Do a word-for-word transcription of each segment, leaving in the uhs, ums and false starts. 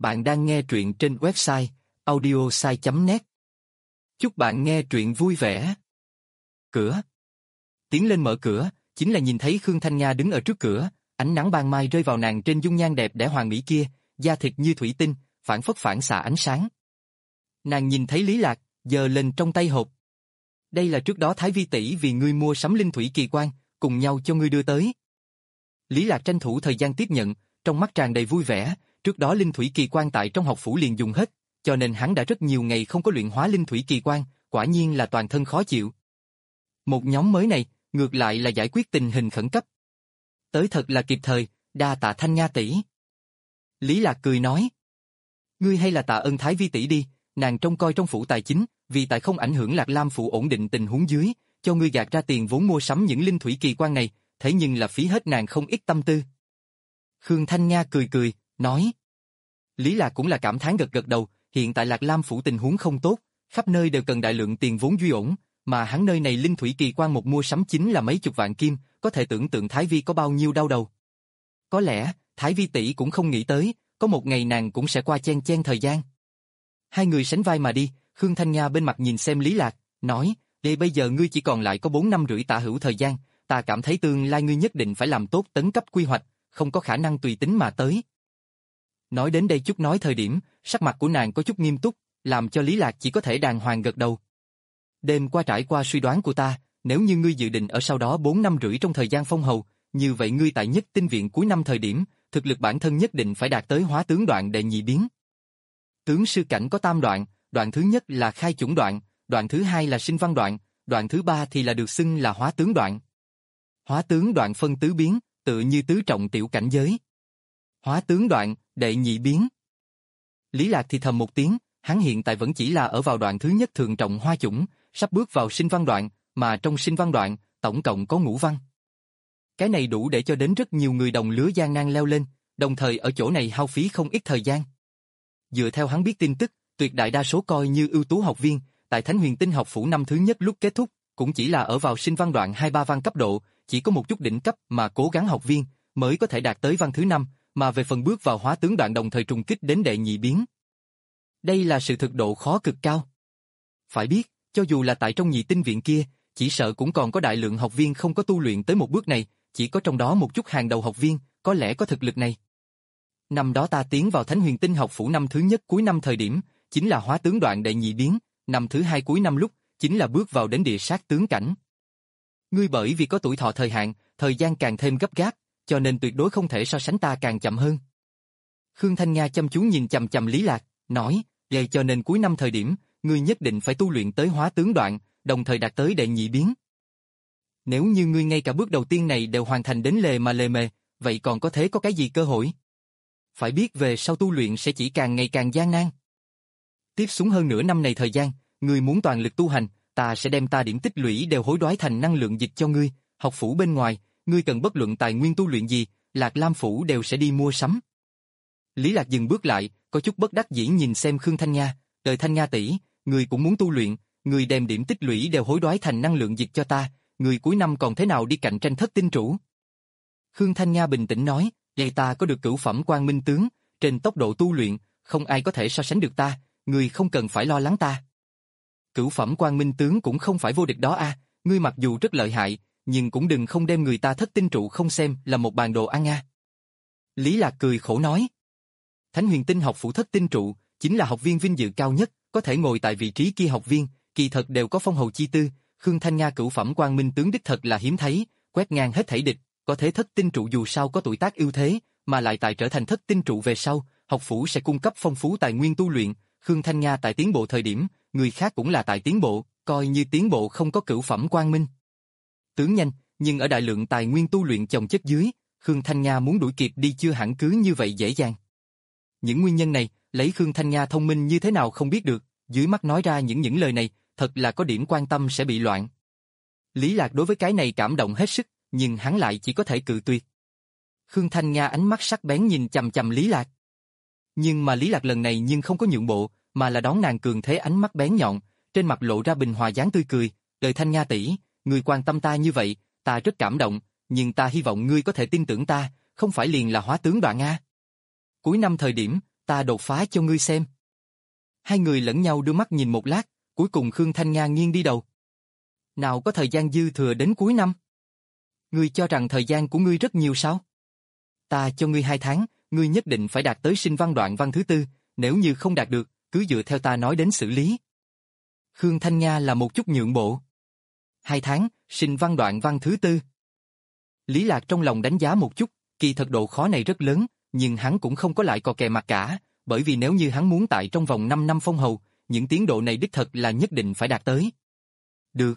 Bạn đang nghe truyện trên website audiosai chấm net. Chúc bạn nghe truyện vui vẻ. Cửa. Tiến lên mở cửa, chính là nhìn thấy Khương Thanh Nga đứng ở trước cửa, ánh nắng ban mai rơi vào nàng trên dung nhan đẹp đẽ hoàn mỹ kia, da thịt như thủy tinh, phản phất phản xạ ánh sáng. Nàng nhìn thấy Lý Lạc, giơ lên trong tay hộp. Đây là trước đó Thái Vi tỷ vì ngươi mua sắm linh thủy kỳ quan, cùng nhau cho ngươi đưa tới. Lý Lạc tranh thủ thời gian tiếp nhận, trong mắt tràn đầy vui vẻ. Trước đó linh thủy kỳ quan tại trong học phủ liền dùng hết, cho nên hắn đã rất nhiều ngày không có luyện hóa linh thủy kỳ quan, quả nhiên là toàn thân khó chịu. Một nhóm mới này, ngược lại là giải quyết tình hình khẩn cấp. Tới thật là kịp thời, đa tạ Thanh Nga tỷ. Lý Lạc cười nói. Ngươi hay là tạ ơn Thái Vi tỷ đi, nàng trông coi trong phủ tài chính, vì tại không ảnh hưởng Lạc Lam phủ ổn định tình huống dưới, cho ngươi gạt ra tiền vốn mua sắm những linh thủy kỳ quan này, thế nhưng là phí hết nàng không ít tâm tư. Khương Thanh Nga cười cười, nói. Lý Lạc cũng là cảm thán gật gật đầu, hiện tại Lạc Lam phủ tình huống không tốt, khắp nơi đều cần đại lượng tiền vốn duy ổn, mà hắn nơi này linh thủy kỳ quan một mua sắm chính là mấy chục vạn kim, có thể tưởng tượng Thái Vi có bao nhiêu đau đầu. Có lẽ, Thái Vi tỷ cũng không nghĩ tới, có một ngày nàng cũng sẽ qua chen chen thời gian. Hai người sánh vai mà đi, Khương Thanh Nga bên mặt nhìn xem Lý Lạc, nói, đây bây giờ ngươi chỉ còn lại có bốn năm rưỡi tả hữu thời gian, ta cảm thấy tương lai ngươi nhất định phải làm tốt tấn cấp quy hoạch, không có khả năng tùy tính mà tới. Nói đến đây chút nói thời điểm, sắc mặt của nàng có chút nghiêm túc, làm cho Lý Lạc chỉ có thể đàng hoàng gật đầu. Đêm qua trải qua suy đoán của ta, nếu như ngươi dự định ở sau đó bốn năm rưỡi trong thời gian phong hầu, như vậy ngươi tại nhất tinh viện cuối năm thời điểm, thực lực bản thân nhất định phải đạt tới hóa tướng đoạn đệ nhị biến. Tướng sư cảnh có tam đoạn, đoạn thứ nhất là khai chủng đoạn, đoạn thứ hai là sinh văn đoạn, đoạn thứ ba thì là được xưng là hóa tướng đoạn. Hóa tướng đoạn phân tứ biến, tự như tứ trọng tiểu cảnh giới. Hóa tướng đoạn, đệ nhị biến. Lý Lạc thì thầm một tiếng, hắn hiện tại vẫn chỉ là ở vào đoạn thứ nhất thường trọng hoa chủng, sắp bước vào sinh văn đoạn, mà trong sinh văn đoạn, tổng cộng có ngũ văn. Cái này đủ để cho đến rất nhiều người đồng lứa gian nan leo lên, đồng thời ở chỗ này hao phí không ít thời gian. Dựa theo hắn biết tin tức, tuyệt đại đa số coi như ưu tú học viên, tại Thánh Huyền Tinh học phủ năm thứ nhất lúc kết thúc, cũng chỉ là ở vào sinh văn đoạn hai ba văn cấp độ, chỉ có một chút đỉnh cấp mà cố gắng học viên mới có thể đạt tới văn thứ năm, mà về phần bước vào hóa tướng đoạn đồng thời trùng kích đến đệ nhị biến. Đây là sự thực độ khó cực cao. Phải biết, cho dù là tại trong nhị tinh viện kia, chỉ sợ cũng còn có đại lượng học viên không có tu luyện tới một bước này, chỉ có trong đó một chút hàng đầu học viên có lẽ có thực lực này. Năm đó ta tiến vào Thánh Huyền Tinh học phủ năm thứ nhất cuối năm thời điểm, chính là hóa tướng đoạn đệ nhị biến, năm thứ hai cuối năm lúc, chính là bước vào đến địa sát tướng cảnh. Ngươi bởi vì có tuổi thọ thời hạn, thời gian càng thêm gấp gáp, cho nên tuyệt đối không thể so sánh ta càng chậm hơn. Khương Thanh Nga chăm chú nhìn chằm chằm Lý Lạc, nói, vậy cho nên cuối năm thời điểm, ngươi nhất định phải tu luyện tới hóa tướng đoạn, đồng thời đạt tới đệ nhị biến. Nếu như ngươi ngay cả bước đầu tiên này đều hoàn thành đến lề mà lề mề, vậy còn có thế có cái gì cơ hội? Phải biết về sau tu luyện sẽ chỉ càng ngày càng gian nan. Tiếp xuống hơn nửa năm này thời gian, ngươi muốn toàn lực tu hành, ta sẽ đem ta điểm tích lũy đều hối đoái thành năng lượng dịch cho ngươi, học phủ bên ngoài, ngươi cần bất luận tài nguyên tu luyện gì, Lạc Lam phủ đều sẽ đi mua sắm. Lý Lạc dừng bước lại, có chút bất đắc dĩ nhìn xem Khương Thanh Nga, đời Thanh Nga tỷ, ngươi cũng muốn tu luyện, ngươi đem điểm tích lũy đều hối đoái thành năng lượng dịch cho ta, ngươi cuối năm còn thế nào đi cạnh tranh thất tinh chủ? Khương Thanh Nga bình tĩnh nói, vậy ta có được cửu phẩm quang minh tướng, trên tốc độ tu luyện, không ai có thể so sánh được ta, ngươi không cần phải lo lắng ta. Cửu phẩm quang minh tướng cũng không phải vô địch đó a, à, ngươi mặc dù rất lợi hại, nhưng cũng đừng không đem người ta thất tinh trụ không xem là một bàn đồ ăn a. À. Lý Lạc cười khổ nói. Thánh Huyền Tinh học phủ thất tinh trụ, chính là học viên vinh dự cao nhất, có thể ngồi tại vị trí kia học viên, kỳ thật đều có phong hầu chi tư, Khương Thanh Nga cửu phẩm quang minh tướng đích thật là hiếm thấy, quét ngang hết thảy địch, có thể thất tinh trụ dù sao có tuổi tác ưu thế, mà lại tại trở thành thất tinh trụ về sau, học phủ sẽ cung cấp phong phú tài nguyên tu luyện, Khương Thanh Nga tại tiến bộ thời điểm, người khác cũng là tại tiến bộ, coi như tiến bộ không có cửu phẩm quang minh tướng nhanh, nhưng ở đại lượng tài nguyên tu luyện chồng chất dưới, Khương Thanh Nga muốn đuổi kịp đi chưa hẳn cứ như vậy dễ dàng. Những nguyên nhân này, lấy Khương Thanh Nga thông minh như thế nào không biết được, dưới mắt nói ra những những lời này, thật là có điểm quan tâm sẽ bị loạn. Lý Lạc đối với cái này cảm động hết sức, nhưng hắn lại chỉ có thể cự tuyệt. Khương Thanh Nga ánh mắt sắc bén nhìn chằm chằm Lý Lạc. Nhưng mà Lý Lạc lần này nhưng không có nhượng bộ, mà là đón nàng cường thế ánh mắt bén nhọn, trên mặt lộ ra bình hòa dáng tươi cười, "Đời Thanh Nga tỷ, ngươi quan tâm ta như vậy, ta rất cảm động, nhưng ta hy vọng ngươi có thể tin tưởng ta, không phải liền là hóa tướng đoạn a." Cuối năm thời điểm, ta đột phá cho ngươi xem. Hai người lẫn nhau đưa mắt nhìn một lát, cuối cùng Khương Thanh Nga nghiêng đi đầu. Nào có thời gian dư thừa đến cuối năm? Ngươi cho rằng thời gian của ngươi rất nhiều sao? Ta cho ngươi hai tháng, ngươi nhất định phải đạt tới sinh văn đoạn văn thứ tư, nếu như không đạt được, cứ dựa theo ta nói đến xử lý. Khương Thanh Nga là một chút nhượng bộ. Hai tháng, sinh văn đoạn văn thứ tư. Lý Lạc trong lòng đánh giá một chút, kỳ thật độ khó này rất lớn, nhưng hắn cũng không có lại cò kè mặt cả, bởi vì nếu như hắn muốn tại trong vòng năm năm phong hầu, những tiến độ này đích thật là nhất định phải đạt tới. Được.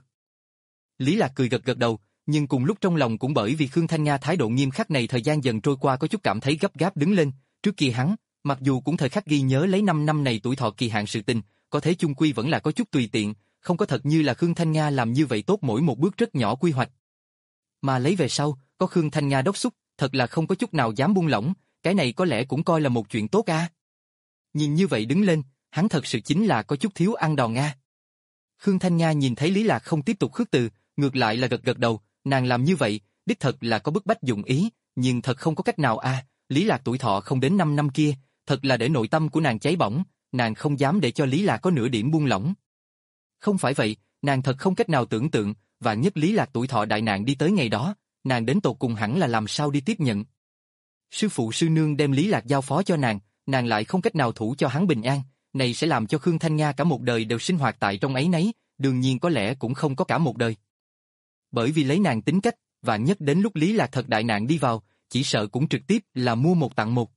Lý Lạc cười gật gật đầu, nhưng cùng lúc trong lòng cũng bởi vì Khương Thanh Nga thái độ nghiêm khắc này thời gian dần trôi qua có chút cảm thấy gấp gáp đứng lên, trước kia hắn, mặc dù cũng thời khắc ghi nhớ lấy năm năm này tuổi thọ kỳ hạn sự tình, có thể chung quy vẫn là có chút tùy tiện, không có thật như là Khương Thanh Nga làm như vậy tốt mỗi một bước rất nhỏ quy hoạch. Mà lấy về sau, có Khương Thanh Nga đốc xúc, thật là không có chút nào dám buông lỏng, cái này có lẽ cũng coi là một chuyện tốt a. Nhìn như vậy đứng lên, hắn thật sự chính là có chút thiếu ăn đòn a. Khương Thanh Nga nhìn thấy Lý Lạc không tiếp tục khước từ, ngược lại là gật gật đầu, nàng làm như vậy, đích thật là có bức bách dụng ý, nhưng thật không có cách nào a. Lý Lạc tuổi thọ không đến năm năm kia, thật là để nội tâm của nàng cháy bỏng, nàng không dám để cho Lý Lạc có nửa điểm buông lỏng. Không phải vậy, nàng thật không cách nào tưởng tượng, vạn nhất Lý Lạc tuổi thọ đại nạn đi tới ngày đó, nàng đến tột cùng hẳn là làm sao đi tiếp nhận. Sư phụ sư nương đem Lý Lạc giao phó cho nàng, nàng lại không cách nào thủ cho hắn bình an, này sẽ làm cho Khương Thanh Nga cả một đời đều sinh hoạt tại trong ấy nấy, đương nhiên có lẽ cũng không có cả một đời. Bởi vì lấy nàng tính cách, vạn nhất đến lúc Lý Lạc thật đại nạn đi vào, chỉ sợ cũng trực tiếp là mua một tặng một.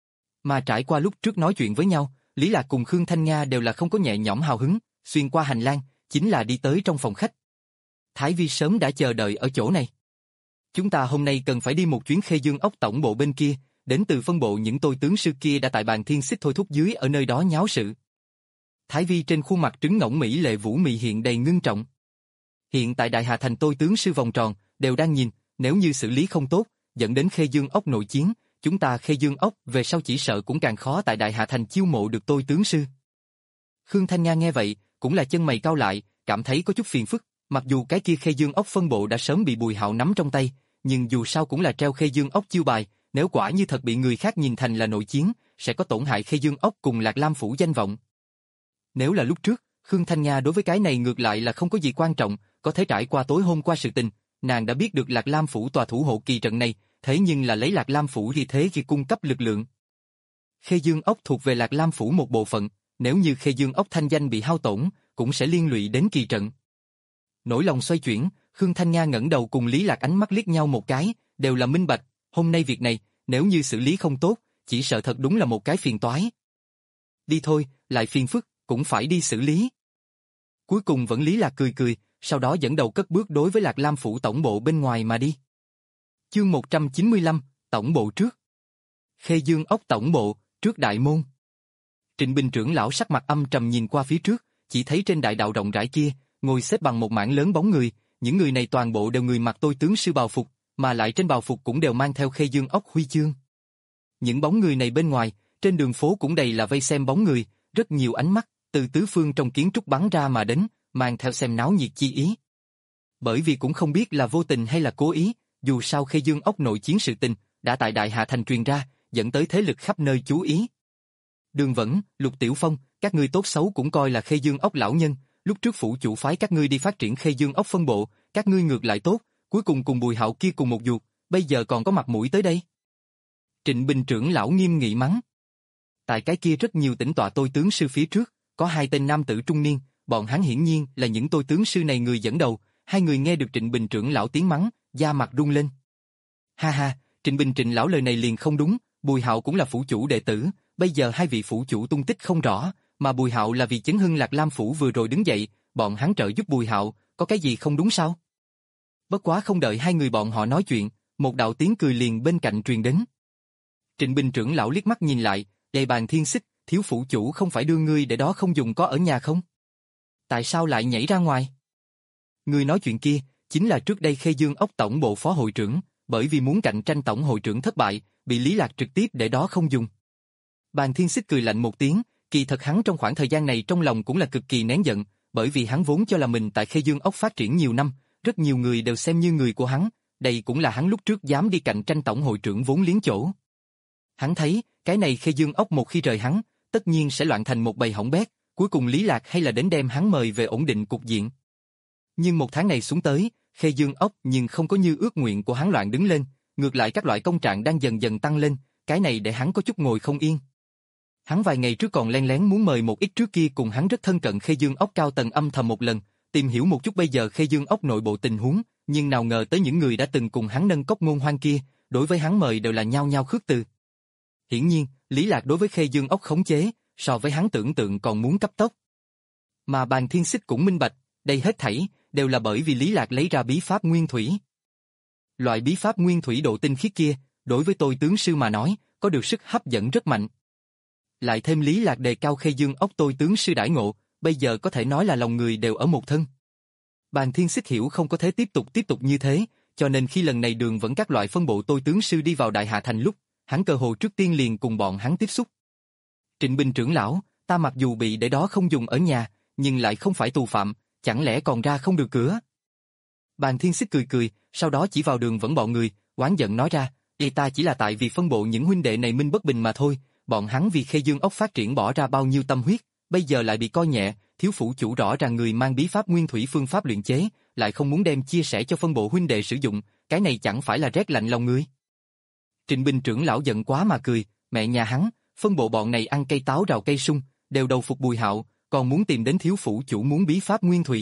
Mà trải qua lúc trước nói chuyện với nhau, Lý Lạc cùng Khương Thanh Nga đều là không có nhẹ nhõm hào hứng, xuyên qua hành lang, chính là đi tới trong phòng khách. Thái Vi sớm đã chờ đợi ở chỗ này. Chúng ta hôm nay cần phải đi một chuyến Khê Dương ốc tổng bộ bên kia, đến từ phân bộ những tôi tướng sư kia đã tại bàn thiên xích thôi thúc dưới ở nơi đó nháo sự. Thái Vi trên khuôn mặt trứng ngỗng mỹ lệ vũ mị hiện đầy ngưng trọng. Hiện tại Đại Hà Thành tôi tướng sư vòng tròn, đều đang nhìn, nếu như xử lý không tốt, dẫn đến Khê Dương ốc nội chiến, chúng ta Khê Dương ốc về sau chỉ sợ cũng càng khó tại Đại Hà Thành chiêu mộ được tôi tướng sư. Khương Thanh Nga nghe vậy, cũng là chân mày cau lại, cảm thấy có chút phiền phức, mặc dù cái kia Khê Dương ốc phân bộ đã sớm bị Bùi Hạo nắm trong tay, nhưng dù sao cũng là treo Khê Dương ốc chiêu bài, nếu quả như thật bị người khác nhìn thành là nội chiến, sẽ có tổn hại Khê Dương ốc cùng Lạc Lam phủ danh vọng. Nếu là lúc trước, Khương Thanh Nga đối với cái này ngược lại là không có gì quan trọng, có thể trải qua tối hôm qua sự tình, nàng đã biết được Lạc Lam phủ tòa thủ hộ kỳ trận này, thế nhưng là lấy Lạc Lam phủ thì thế khi cung cấp lực lượng. Khê Dương ốc thuộc về Lạc Lam phủ một bộ phận, nếu như Khê Dương ốc thanh danh bị hao tổn, cũng sẽ liên lụy đến kỳ trận. Nỗi lòng xoay chuyển, Khương Thanh Nga ngẩng đầu cùng Lý Lạc ánh mắt liếc nhau một cái, đều là minh bạch, hôm nay việc này, nếu như xử lý không tốt, chỉ sợ thật đúng là một cái phiền toái. Đi thôi, lại phiền phức, cũng phải đi xử lý. Cuối cùng vẫn Lý Lạc cười cười, sau đó dẫn đầu cất bước đối với Lạc Lam phủ tổng bộ bên ngoài mà đi. Chương một trăm chín mươi lăm, tổng bộ trước. Khê Dương ốc tổng bộ, trước đại môn. Trịnh Bình trưởng lão sắc mặt âm trầm nhìn qua phía trước, chỉ thấy trên đại đạo rộng rãi kia, ngồi xếp bằng một mảng lớn bóng người, những người này toàn bộ đều người mặc tôi tướng sư bào phục, mà lại trên bào phục cũng đều mang theo Khê Dương ốc huy chương. Những bóng người này bên ngoài, trên đường phố cũng đầy là vây xem bóng người, rất nhiều ánh mắt từ tứ phương trong kiến trúc bắn ra mà đến, mang theo xem náo nhiệt chi ý. Bởi vì cũng không biết là vô tình hay là cố ý, dù sao Khê Dương ốc nội chiến sự tình đã tại Đại Hà Thành truyền ra, dẫn tới thế lực khắp nơi chú ý. Đường Vẫn, Lục Tiểu Phong, các ngươi tốt xấu cũng coi là Khê Dương ốc lão nhân, lúc trước phủ chủ phái các ngươi đi phát triển Khê Dương ốc phân bộ, các ngươi ngược lại tốt, cuối cùng cùng Bùi Hạo kia cùng một ruột, bây giờ còn có mặt mũi tới đây. Trịnh Bình trưởng lão nghiêm nghị mắng. Tại cái kia rất nhiều tỉnh tọa tôi tướng sư phía trước, có hai tên nam tử trung niên, bọn hắn hiển nhiên là những tôi tướng sư này người dẫn đầu, hai người nghe được Trịnh Bình trưởng lão tiếng mắng, da mặt run lên. Ha ha, Trịnh Bình Trịnh lão lời này liền không đúng, Bùi Hạo cũng là phủ chủ đệ tử, bây giờ hai vị phủ chủ tung tích không rõ, mà Bùi Hạo là vì chấn hưng Lạc Lam phủ vừa rồi đứng dậy, bọn hắn trợ giúp Bùi Hạo, có cái gì không đúng sao? Bất quá không đợi hai người bọn họ nói chuyện, một đạo tiếng cười liền bên cạnh truyền đến. Trịnh Bình trưởng lão liếc mắt nhìn lại, đầy bàn thiên xích, thiếu phủ chủ không phải đưa ngươi để đó không dùng có ở nhà không? Tại sao lại nhảy ra ngoài? Người nói chuyện kia, chính là trước đây Khê Dương ốc tổng bộ phó hội trưởng, bởi vì muốn cạnh tranh tổng hội trưởng thất bại, bị Lý Lạc trực tiếp để đó không dùng. Bàn thiên xích cười lạnh một tiếng, kỳ thật hắn trong khoảng thời gian này trong lòng cũng là cực kỳ nén giận, bởi vì hắn vốn cho là mình tại Khê Dương ốc phát triển nhiều năm, rất nhiều người đều xem như người của hắn, đây cũng là hắn lúc trước dám đi cạnh tranh tổng hội trưởng vốn liếng chỗ. Hắn thấy, cái này Khê Dương ốc một khi rời hắn, tất nhiên sẽ loạn thành một bầy hỏng bét, cuối cùng Lý Lạc hay là đến đem hắn mời về ổn định cục diện. Nhưng một tháng này xuống tới, Khê Dương ốc nhưng không có như ước nguyện của hắn loạn đứng lên, ngược lại các loại công trạng đang dần dần tăng lên, cái này để hắn có chút ngồi không yên. Hắn vài ngày trước còn len lén muốn mời một ít trước kia cùng hắn rất thân cận Khê Dương ốc cao tầng âm thầm một lần, tìm hiểu một chút bây giờ Khê Dương ốc nội bộ tình huống, nhưng nào ngờ tới những người đã từng cùng hắn nâng cốc ngôn hoang kia, đối với hắn mời đều là nhao nhao khước từ. Hiển nhiên, Lý Lạc đối với Khê Dương ốc khống chế, so với hắn tưởng tượng còn muốn cấp tốc. Mà Bàn Thiên Xích cũng minh bạch, đây hết thảy đều là bởi vì Lý Lạc lấy ra bí pháp nguyên thủy. Loại bí pháp nguyên thủy độ tinh khiết kia, đối với tôi tướng sư mà nói, có được sức hấp dẫn rất mạnh. Lại thêm Lý Lạc đề cao Khê Dương ốc tôi tướng sư đãi ngộ, bây giờ có thể nói là lòng người đều ở một thân. Bàn Thiên Xích hiểu không có thể tiếp tục tiếp tục như thế, cho nên khi lần này Đường Vẫn các loại phân bộ tôi tướng sư đi vào Đại Hạ Thành lúc, hắn cơ hồ trước tiên liền cùng bọn hắn tiếp xúc. Trịnh Bình trưởng lão, ta mặc dù bị để đó không dùng ở nhà, nhưng lại không phải tù phạm, chẳng lẽ còn ra không được cửa? Bàn Thiên Xích cười cười, sau đó chỉ vào Đường Vẫn bọn người, oán giận nói ra, "Ê ta chỉ là tại vì phân bộ những huynh đệ này minh bất bình mà thôi, bọn hắn vì Khê Dương ốc phát triển bỏ ra bao nhiêu tâm huyết, bây giờ lại bị coi nhẹ, thiếu phủ chủ rõ ràng người mang bí pháp nguyên thủy phương pháp luyện chế, lại không muốn đem chia sẻ cho phân bộ huynh đệ sử dụng, cái này chẳng phải là rét lạnh lòng người." Trịnh Bình trưởng lão giận quá mà cười, mẹ nhà hắn, phân bộ bọn này ăn cây táo rào cây sung, đều đầu phục Bùi Hạo, còn muốn tìm đến thiếu phủ chủ muốn bí pháp nguyên thủy.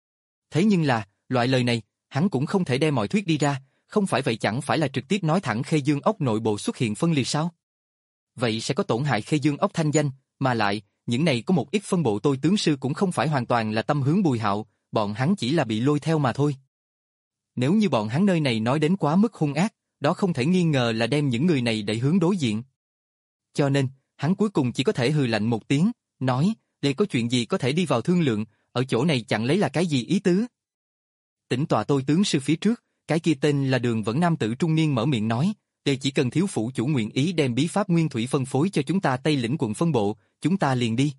Thế nhưng là, loại lời này, hắn cũng không thể đem mọi thuyết đi ra, không phải vậy chẳng phải là trực tiếp nói thẳng Khê Dương ốc nội bộ xuất hiện phân liệt sao? Vậy sẽ có tổn hại Khê Dương ốc thanh danh, mà lại, những này có một ít phân bộ tôi tướng sư cũng không phải hoàn toàn là tâm hướng Bùi Hạo, bọn hắn chỉ là bị lôi theo mà thôi. Nếu như bọn hắn nơi này nói đến quá mức hung ác, đó không thể nghi ngờ là đem những người này đẩy hướng đối diện. Cho nên, hắn cuối cùng chỉ có thể hừ lạnh một tiếng, nói, đây có chuyện gì có thể đi vào thương lượng, ở chỗ này chẳng lấy là cái gì ý tứ. Tĩnh tọa tôi tướng sư phía trước, cái kia tên là Đường Vẫn nam tử trung niên mở miệng nói, đây chỉ cần thiếu phủ chủ nguyện ý đem bí pháp nguyên thủy phân phối cho chúng ta Tây lĩnh quận phân bộ, chúng ta liền đi.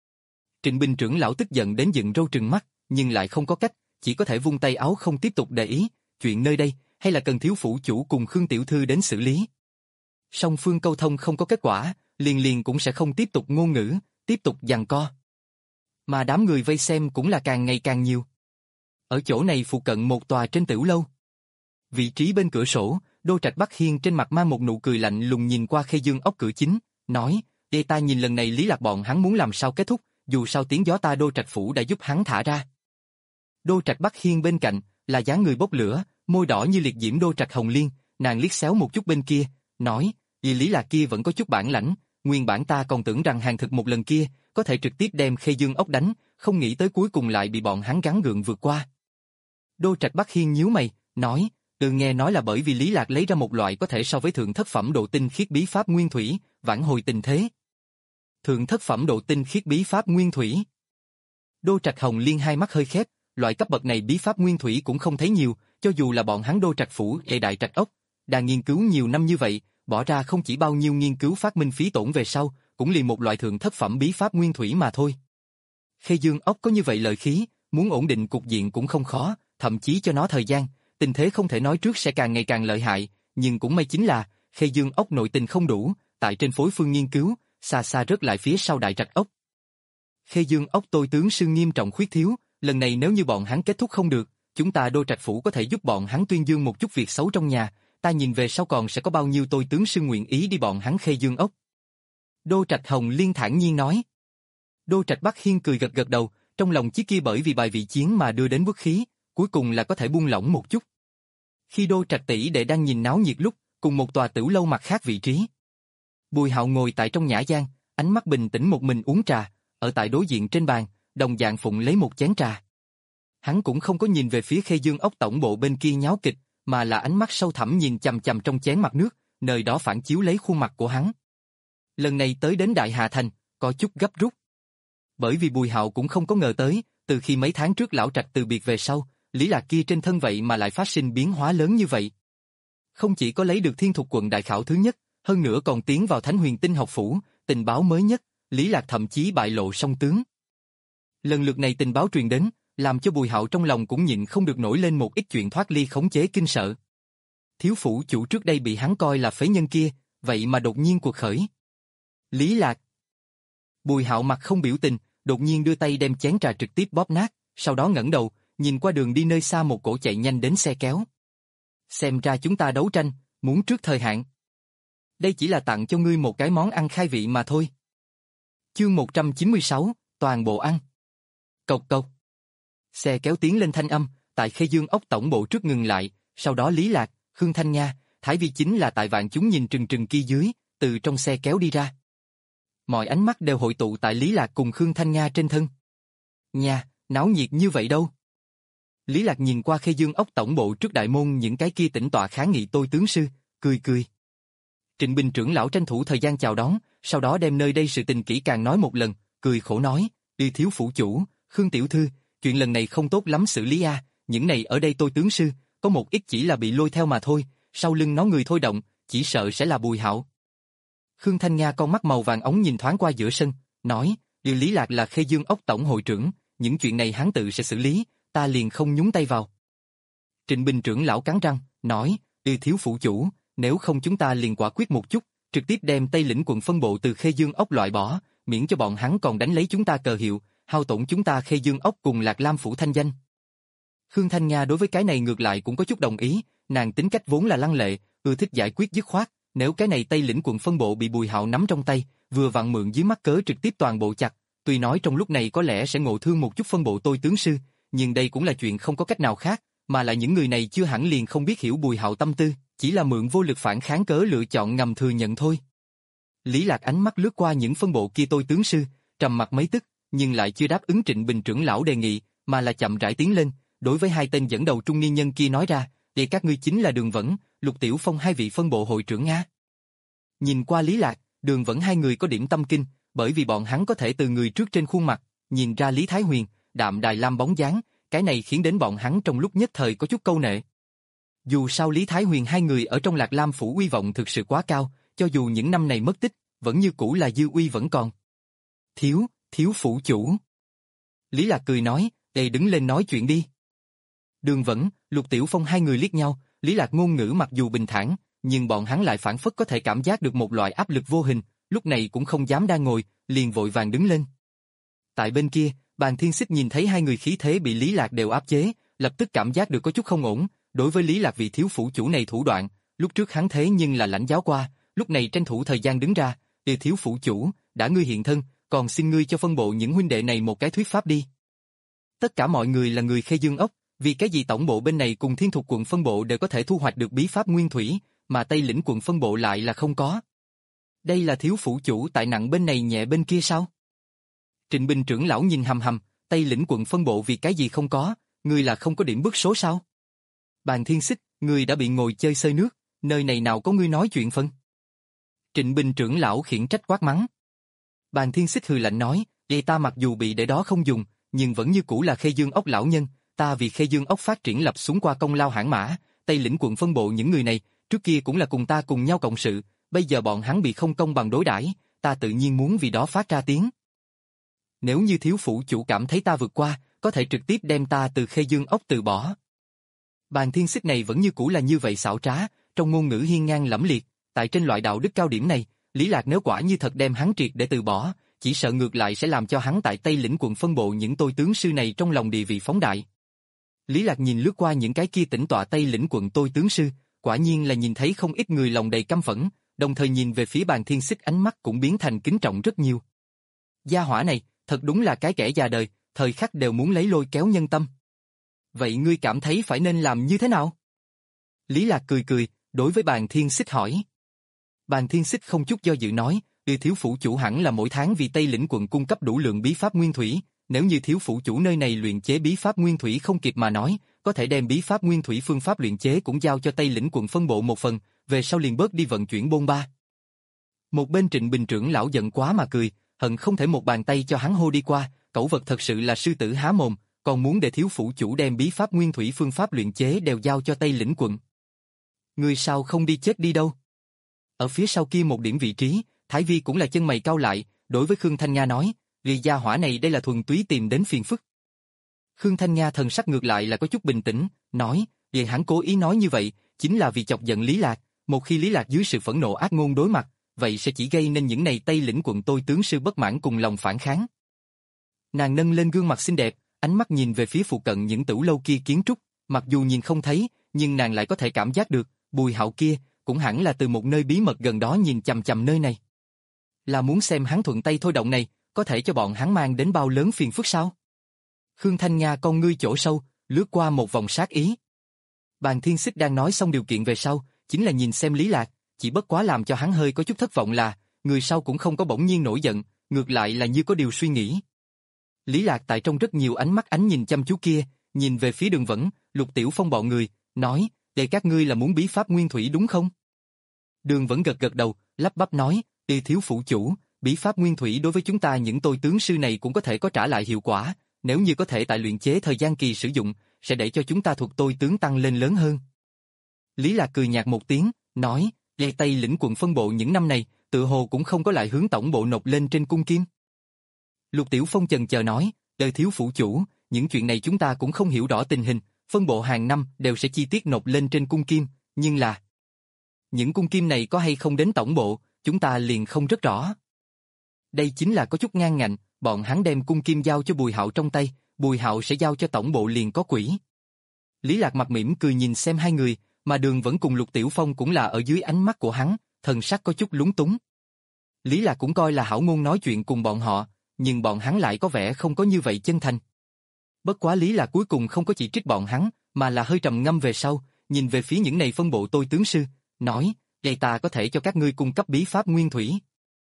Trịnh Bình trưởng lão tức giận đến dựng râu trừng mắt, nhưng lại không có cách, chỉ có thể vung tay áo không tiếp tục để ý, chuyện nơi đây, hay là cần thiếu phủ chủ cùng Khương tiểu thư đến xử lý. Song phương câu thông không có kết quả, liền liền cũng sẽ không tiếp tục ngôn ngữ, tiếp tục giằng co. Mà đám người vây xem cũng là càng ngày càng nhiều. Ở chỗ này phụ cận một tòa trên tiểu lâu. Vị trí bên cửa sổ, Đô Trạch Bắc Hiên trên mặt mang một nụ cười lạnh lùng nhìn qua Khê Dương ốc cửa chính, nói, "Ê ta nhìn lần này Lý Lạc bọn hắn muốn làm sao kết thúc, dù sao tiếng gió ta Đô Trạch phủ đã giúp hắn thả ra." Đô Trạch Bắc Hiên bên cạnh, là dáng người bốc lửa, môi đỏ như liệt diễm Đô Trạch Hồng Liên, nàng liếc xéo một chút bên kia, nói, "Vì Lý Lạc kia vẫn có chút bản lãnh, nguyên bản ta còn tưởng rằng hàng thực một lần kia, có thể trực tiếp đem Khê Dương ốc đánh, không nghĩ tới cuối cùng lại bị bọn hắn gắng gượng vượt qua." Đô Trạch Bắc Hiên nhíu mày, nói, "Từ nghe nói là bởi vì Lý Lạc lấy ra một loại có thể so với thượng thất phẩm độ tinh khiết bí pháp nguyên thủy, vãn hồi tình thế." Thượng thất phẩm độ tinh khiết bí pháp nguyên thủy. Đô Trạch Hồng Liên hai mắt hơi khép, loại cấp bậc này bí pháp nguyên thủy cũng không thấy nhiều, cho dù là bọn hắn Đô Trạch phủ, ê đại trạch ốc, đang nghiên cứu nhiều năm như vậy, bỏ ra không chỉ bao nhiêu nghiên cứu phát minh phí tổn về sau, cũng liền một loại thượng thất phẩm bí pháp nguyên thủy mà thôi. Khê Dương ốc có như vậy lợi khí, muốn ổn định cục diện cũng không khó, thậm chí cho nó thời gian, tình thế không thể nói trước sẽ càng ngày càng lợi hại, nhưng cũng may chính là, Khê Dương ốc nội tình không đủ, tại trên phối phương nghiên cứu, xa xa rớt lại phía sau đại trạch ốc. Khê Dương ốc tôi tướng sư nghiêm trọng khuyết thiếu, lần này nếu như bọn hắn kết thúc không được, chúng ta Đô Trạch phủ có thể giúp bọn hắn tuyên dương một chút việc xấu trong nhà, ta nhìn về sau còn sẽ có bao nhiêu tôi tướng sư nguyện ý đi bọn hắn Khê Dương ốc. Đô Trạch Hồng Liên thản nhiên nói. Đô Trạch Bắc Hiên cười gật gật đầu, trong lòng chiếc kia bởi vì bài vị chiến mà đưa đến bức khí, cuối cùng là có thể buông lỏng một chút. Khi Đô Trạch tỷ đệ đang nhìn náo nhiệt lúc, cùng một tòa tiểu lâu mặt khác vị trí. Bùi Hạo ngồi tại trong nhã gian, ánh mắt bình tĩnh một mình uống trà, ở tại đối diện trên bàn, đồng dạng phụng lấy một chén trà. Hắn cũng không có nhìn về phía Khê Dương ốc tổng bộ bên kia nháo kịch, mà là ánh mắt sâu thẳm nhìn chằm chằm trong chén mặt nước, nơi đó phản chiếu lấy khuôn mặt của hắn. Lần này tới đến Đại Hà Thành, có chút gấp rút. Bởi vì Bùi Hạo cũng không có ngờ tới, từ khi mấy tháng trước lão trạch từ biệt về sau, Lý Lạc kia trên thân vậy mà lại phát sinh biến hóa lớn như vậy. Không chỉ có lấy được Thiên Thục quận đại khảo thứ nhất, hơn nữa còn tiến vào Thánh Huyền Tinh học phủ, tình báo mới nhất, Lý Lạc thậm chí bại lộ song tướng. Lần lượt này tình báo truyền đến, làm cho Bùi Hạo trong lòng cũng nhịn không được nổi lên một ít chuyện thoát ly khống chế kinh sợ. Thiếu phủ chủ trước đây bị hắn coi là phế nhân kia, vậy mà đột nhiên cuộc khởi. Lý Lạc. Bùi Hạo mặt không biểu tình, đột nhiên đưa tay đem chén trà trực tiếp bóp nát, sau đó ngẩng đầu, nhìn qua đường đi nơi xa một cổ chạy nhanh đến xe kéo. Xem ra chúng ta đấu tranh, muốn trước thời hạn. Đây chỉ là tặng cho ngươi một cái món ăn khai vị mà thôi. Chương một trăm chín mươi sáu, toàn bộ ăn. Cộc cộc. Xe kéo tiến lên thanh âm, tại Khê Dương ốc tổng bộ trước ngừng lại, sau đó Lý Lạc, Khương Thanh Nga, Thái Vi chính là tại vạn chúng nhìn trừng trừng kia dưới, từ trong xe kéo đi ra. Mọi ánh mắt đều hội tụ tại Lý Lạc cùng Khương Thanh Nga trên thân. Nha, náo nhiệt như vậy đâu. Lý Lạc nhìn qua Khê Dương ốc tổng bộ trước đại môn những cái kia tĩnh tọa kháng nghị tôi tướng sư, cười cười. Trịnh Bình trưởng lão tranh thủ thời gian chào đón, sau đó đem nơi đây sự tình kỹ càng nói một lần, cười khổ nói, đi thiếu phủ chủ, Khương tiểu thư, chuyện lần này không tốt lắm xử lý a, những này ở đây tôi tướng sư, có một ít chỉ là bị lôi theo mà thôi, sau lưng nó người thôi động, chỉ sợ sẽ là Bùi Hạo. Khương Thanh Nga con mắt màu vàng ống nhìn thoáng qua giữa sân, nói, điều Lý Lạc là Khê Dương ốc tổng hội trưởng, những chuyện này hắn tự sẽ xử lý, ta liền không nhúng tay vào. Trịnh Bình trưởng lão cắn răng, nói, đi thiếu phủ chủ, nếu không chúng ta liền quả quyết một chút, trực tiếp đem Tây Lĩnh quận phân bộ từ Khê Dương ốc loại bỏ, miễn cho bọn hắn còn đánh lấy chúng ta cờ hiệu, hao tổn chúng ta Khê Dương ốc cùng Lạc Lam phủ thanh danh. Khương Thanh Nga đối với cái này ngược lại cũng có chút đồng ý, nàng tính cách vốn là lăng lệ, ưa thích giải quyết dứt khoát, nếu cái này Tây Lĩnh quận phân bộ bị Bùi Hạo nắm trong tay, vừa vặn mượn dưới mắt cớ trực tiếp toàn bộ chặt, tuy nói trong lúc này có lẽ sẽ ngộ thương một chút phân bộ tôi tướng sư, nhưng đây cũng là chuyện không có cách nào khác, mà lại những người này chưa hẳn liền không biết hiểu Bùi Hạo tâm tư, chỉ là mượn vô lực phản kháng cớ lựa chọn ngầm thừa nhận thôi. Lý Lạc ánh mắt lướt qua những phân bộ kia tôi tướng sư, trầm mặt mấy tức, nhưng lại chưa đáp ứng Trịnh Bình trưởng lão đề nghị, mà là chậm rãi tiến lên, đối với hai tên dẫn đầu trung niên nhân kia nói ra, để các ngươi chính là Đường Vẫn, Lục Tiểu Phong hai vị phân bộ hội trưởng Nga. Nhìn qua Lý Lạc, Đường Vẫn hai người có điểm tâm kinh, bởi vì bọn hắn có thể từ người trước trên khuôn mặt, nhìn ra Lý Thái Huyền, Đạm Đài Lam bóng dáng, cái này khiến đến bọn hắn trong lúc nhất thời có chút câu nệ. Dù sao Lý Thái Huyền hai người ở trong Lạc Lam phủ uy vọng thực sự quá cao, cho dù những năm này mất tích, vẫn như cũ là dư uy vẫn còn. Thiếu, thiếu phủ chủ. Lý Lạc cười nói, "Ê đứng lên nói chuyện đi." Đường Vẫn, Lục Tiểu Phong hai người liếc nhau, Lý Lạc ngôn ngữ mặc dù bình thản, nhưng bọn hắn lại phản phất có thể cảm giác được một loại áp lực vô hình, lúc này cũng không dám đang ngồi, liền vội vàng đứng lên. Tại bên kia, Bàn Thiên Xích nhìn thấy hai người khí thế bị Lý Lạc đều áp chế, lập tức cảm giác được có chút không ổn, đối với Lý Lạc vị thiếu phủ chủ này thủ đoạn, lúc trước hắn thế nhưng là lãnh giáo qua, lúc này tranh thủ thời gian đứng ra, "Ê thiếu phủ chủ, đã ngươi hiện thân, còn xin ngươi cho phân bộ những huynh đệ này một cái thuyết pháp đi." Tất cả mọi người là người Khê Dương ốc, vì cái gì tổng bộ bên này cùng Thiên Thục quận phân bộ đều có thể thu hoạch được bí pháp nguyên thủy, mà Tây Lĩnh quận phân bộ lại là không có. Đây là thiếu phủ chủ tại nặng bên này nhẹ bên kia sao? Trịnh Bình trưởng lão nhìn hầm hầm, Tây Lĩnh quận phân bộ vì cái gì không có, ngươi là không có điểm bức số sao? Bàn Thiên Xích, ngươi đã bị ngồi chơi xơi nước, nơi này nào có ngươi nói chuyện phân? Trịnh Bình trưởng lão khiển trách quát mắng. Bàn Thiên Xích hừ lạnh nói, "Vậy ta mặc dù bị để đó không dùng, nhưng vẫn như cũ là Khê Dương ốc lão nhân, ta vì Khê Dương ốc phát triển lập xuống qua công lao hãn mã, Tây Lĩnh quận phân bộ những người này, trước kia cũng là cùng ta cùng nhau cộng sự, bây giờ bọn hắn bị không công bằng đối đãi, ta tự nhiên muốn vì đó phát ra tiếng. Nếu như thiếu phủ chủ cảm thấy ta vượt qua, có thể trực tiếp đem ta từ Khê Dương ốc từ bỏ." Bàn Thiên Xích này vẫn như cũ là như vậy xảo trá, trong ngôn ngữ hiên ngang lẫm liệt, tại trên loại đạo đức cao điểm này, Lý Lạc nếu quả như thật đem hắn triệt để từ bỏ, chỉ sợ ngược lại sẽ làm cho hắn tại Tây Lĩnh quận phân bộ những tôi tướng sư này trong lòng địa vị phóng đại. Lý Lạc nhìn lướt qua những cái kia tĩnh tọa Tây Lĩnh quận tôi tướng sư, quả nhiên là nhìn thấy không ít người lòng đầy căm phẫn, đồng thời nhìn về phía Bàn Thiên Xích ánh mắt cũng biến thành kính trọng rất nhiều. Gia hỏa này, thật đúng là cái kẻ già đời, thời khắc đều muốn lấy lôi kéo nhân tâm. Vậy ngươi cảm thấy phải nên làm như thế nào? Lý Lạc cười cười, đối với Bàn Thiên Xích hỏi. Bàn Thiên Xích không chút do dự nói, "Ư thiếu phủ chủ hẳn là mỗi tháng vì Tây Lĩnh quận cung cấp đủ lượng bí pháp nguyên thủy, nếu như thiếu phủ chủ nơi này luyện chế bí pháp nguyên thủy không kịp mà nói, có thể đem bí pháp nguyên thủy phương pháp luyện chế cũng giao cho Tây Lĩnh quận phân bộ một phần, về sau liền bớt đi vận chuyển bôn ba." Một bên Trịnh Bình trưởng lão giận quá mà cười, hận không thể một bàn tay cho hắn hô đi qua, cẩu vật thật sự là sư tử há mồm, còn muốn để thiếu phủ chủ đem bí pháp nguyên thủy phương pháp luyện chế đều giao cho Tây Lĩnh quận. Ngươi sao không đi chết đi đâu? Ở phía sau kia một điểm vị trí, Thái Vi cũng là chân mày cau lại, đối với Khương Thanh Nga nói, "Vì gia hỏa này đây là thuần túy tìm đến phiền phức." Khương Thanh Nga thần sắc ngược lại là có chút bình tĩnh, nói, "Vậy hắn cố ý nói như vậy, chính là vì chọc giận Lý Lạc, Một khi Lý Lạc dưới sự phẫn nộ ác ngôn đối mặt, vậy sẽ chỉ gây nên những này Tây lĩnh quận tôi tướng sư bất mãn cùng lòng phản kháng. Nàng nâng lên gương mặt xinh đẹp, ánh mắt nhìn về phía phụ cận những tửu lâu kia kiến trúc, mặc dù nhìn không thấy, nhưng nàng lại có thể cảm giác được, Bùi Hạo kia cũng hẳn là từ một nơi bí mật gần đó nhìn chằm chằm nơi này. Là muốn xem hắn thuận tay thôi động này, có thể cho bọn hắn mang đến bao lớn phiền phức sao? Khương Thanh Nga con ngươi chỗ sâu, lướt qua một vòng sát ý. Bàn Thiên Xích đang nói xong điều kiện về sau, chính là nhìn xem Lý Lạc, chỉ bất quá làm cho hắn hơi có chút thất vọng là, người sau cũng không có bỗng nhiên nổi giận, ngược lại là như có điều suy nghĩ. Lý Lạc tại trong rất nhiều ánh mắt ánh nhìn chăm chú kia, nhìn về phía Đường Vẫn, Lục Tiểu Phong bọn người, nói, để các ngươi là muốn bí pháp nguyên thủy đúng không? Đường Vẫn gật gật đầu, lắp bắp nói, Ê thiếu phụ chủ, bí pháp nguyên thủy đối với chúng ta những tôi tướng sư này cũng có thể có trả lại hiệu quả, nếu như có thể tại luyện chế thời gian kỳ sử dụng, sẽ để cho chúng ta thuộc tôi tướng tăng lên lớn hơn. Lý Lạc cười nhạt một tiếng, nói, Lê Tây lĩnh quận phân bộ những năm này, tự hồ cũng không có lại hướng tổng bộ nộp lên trên cung kim. Lục Tiểu Phong chần chờ nói, đời thiếu phụ chủ, những chuyện này chúng ta cũng không hiểu rõ tình hình, phân bộ hàng năm đều sẽ chi tiết nộp lên trên cung kim, nhưng là những cung kim này có hay không đến tổng bộ, chúng ta liền không rất rõ. Đây chính là có chút ngang ngạnh, bọn hắn đem cung kim giao cho Bùi Hạo trong tay, Bùi Hạo sẽ giao cho tổng bộ liền có quỷ. Lý Lạc mặt mỉm cười nhìn xem hai người, mà Đường Vẫn cùng Lục Tiểu Phong cũng là ở dưới ánh mắt của hắn, thần sắc có chút lúng túng. Lý Lạc cũng coi là hảo ngôn nói chuyện cùng bọn họ, nhưng bọn hắn lại có vẻ không có như vậy chân thành. Bất quá Lý Lạc cuối cùng không có chỉ trích bọn hắn, mà là hơi trầm ngâm về sau, nhìn về phía những này phân bộ tôi tướng sư, nói, vậy ta có thể cho các ngươi cung cấp bí pháp nguyên thủy.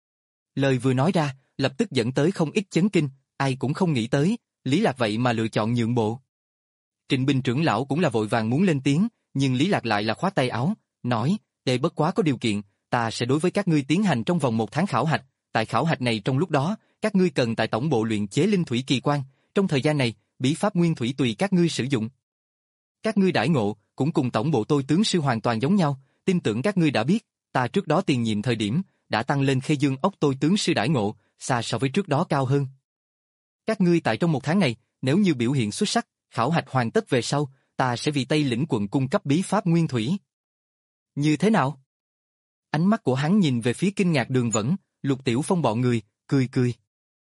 Lời vừa nói ra, lập tức dẫn tới không ít chấn kinh, ai cũng không nghĩ tới, Lý Lạc vậy mà lựa chọn nhượng bộ. Trịnh Bình trưởng lão cũng là vội vàng muốn lên tiếng, nhưng Lý Lạc lại là khoát tay áo, nói, để bất quá có điều kiện, ta sẽ đối với các ngươi tiến hành trong vòng một tháng khảo hạch, tại khảo hạch này trong lúc đó, các ngươi cần tại tổng bộ luyện chế linh thủy kỳ quan, trong thời gian này, bí pháp nguyên thủy tùy các ngươi sử dụng. Các ngươi đãi ngộ, cũng cùng tổng bộ tôi tướng sư hoàn toàn giống nhau, tin tưởng các ngươi đã biết, ta trước đó tiền nhiệm thời điểm, đã tăng lên Khê Dương ốc tôi tướng sư đãi ngộ, xa so với trước đó cao hơn. Các ngươi tại trong một tháng này, nếu như biểu hiện xuất sắc, khảo hạch hoàn tất về sau, ta sẽ vì Tây lĩnh quận cung cấp bí pháp nguyên thủy. Như thế nào? Ánh mắt của hắn nhìn về phía kinh ngạc Đường Vẫn, Lục Tiểu Phong bọn người, cười cười.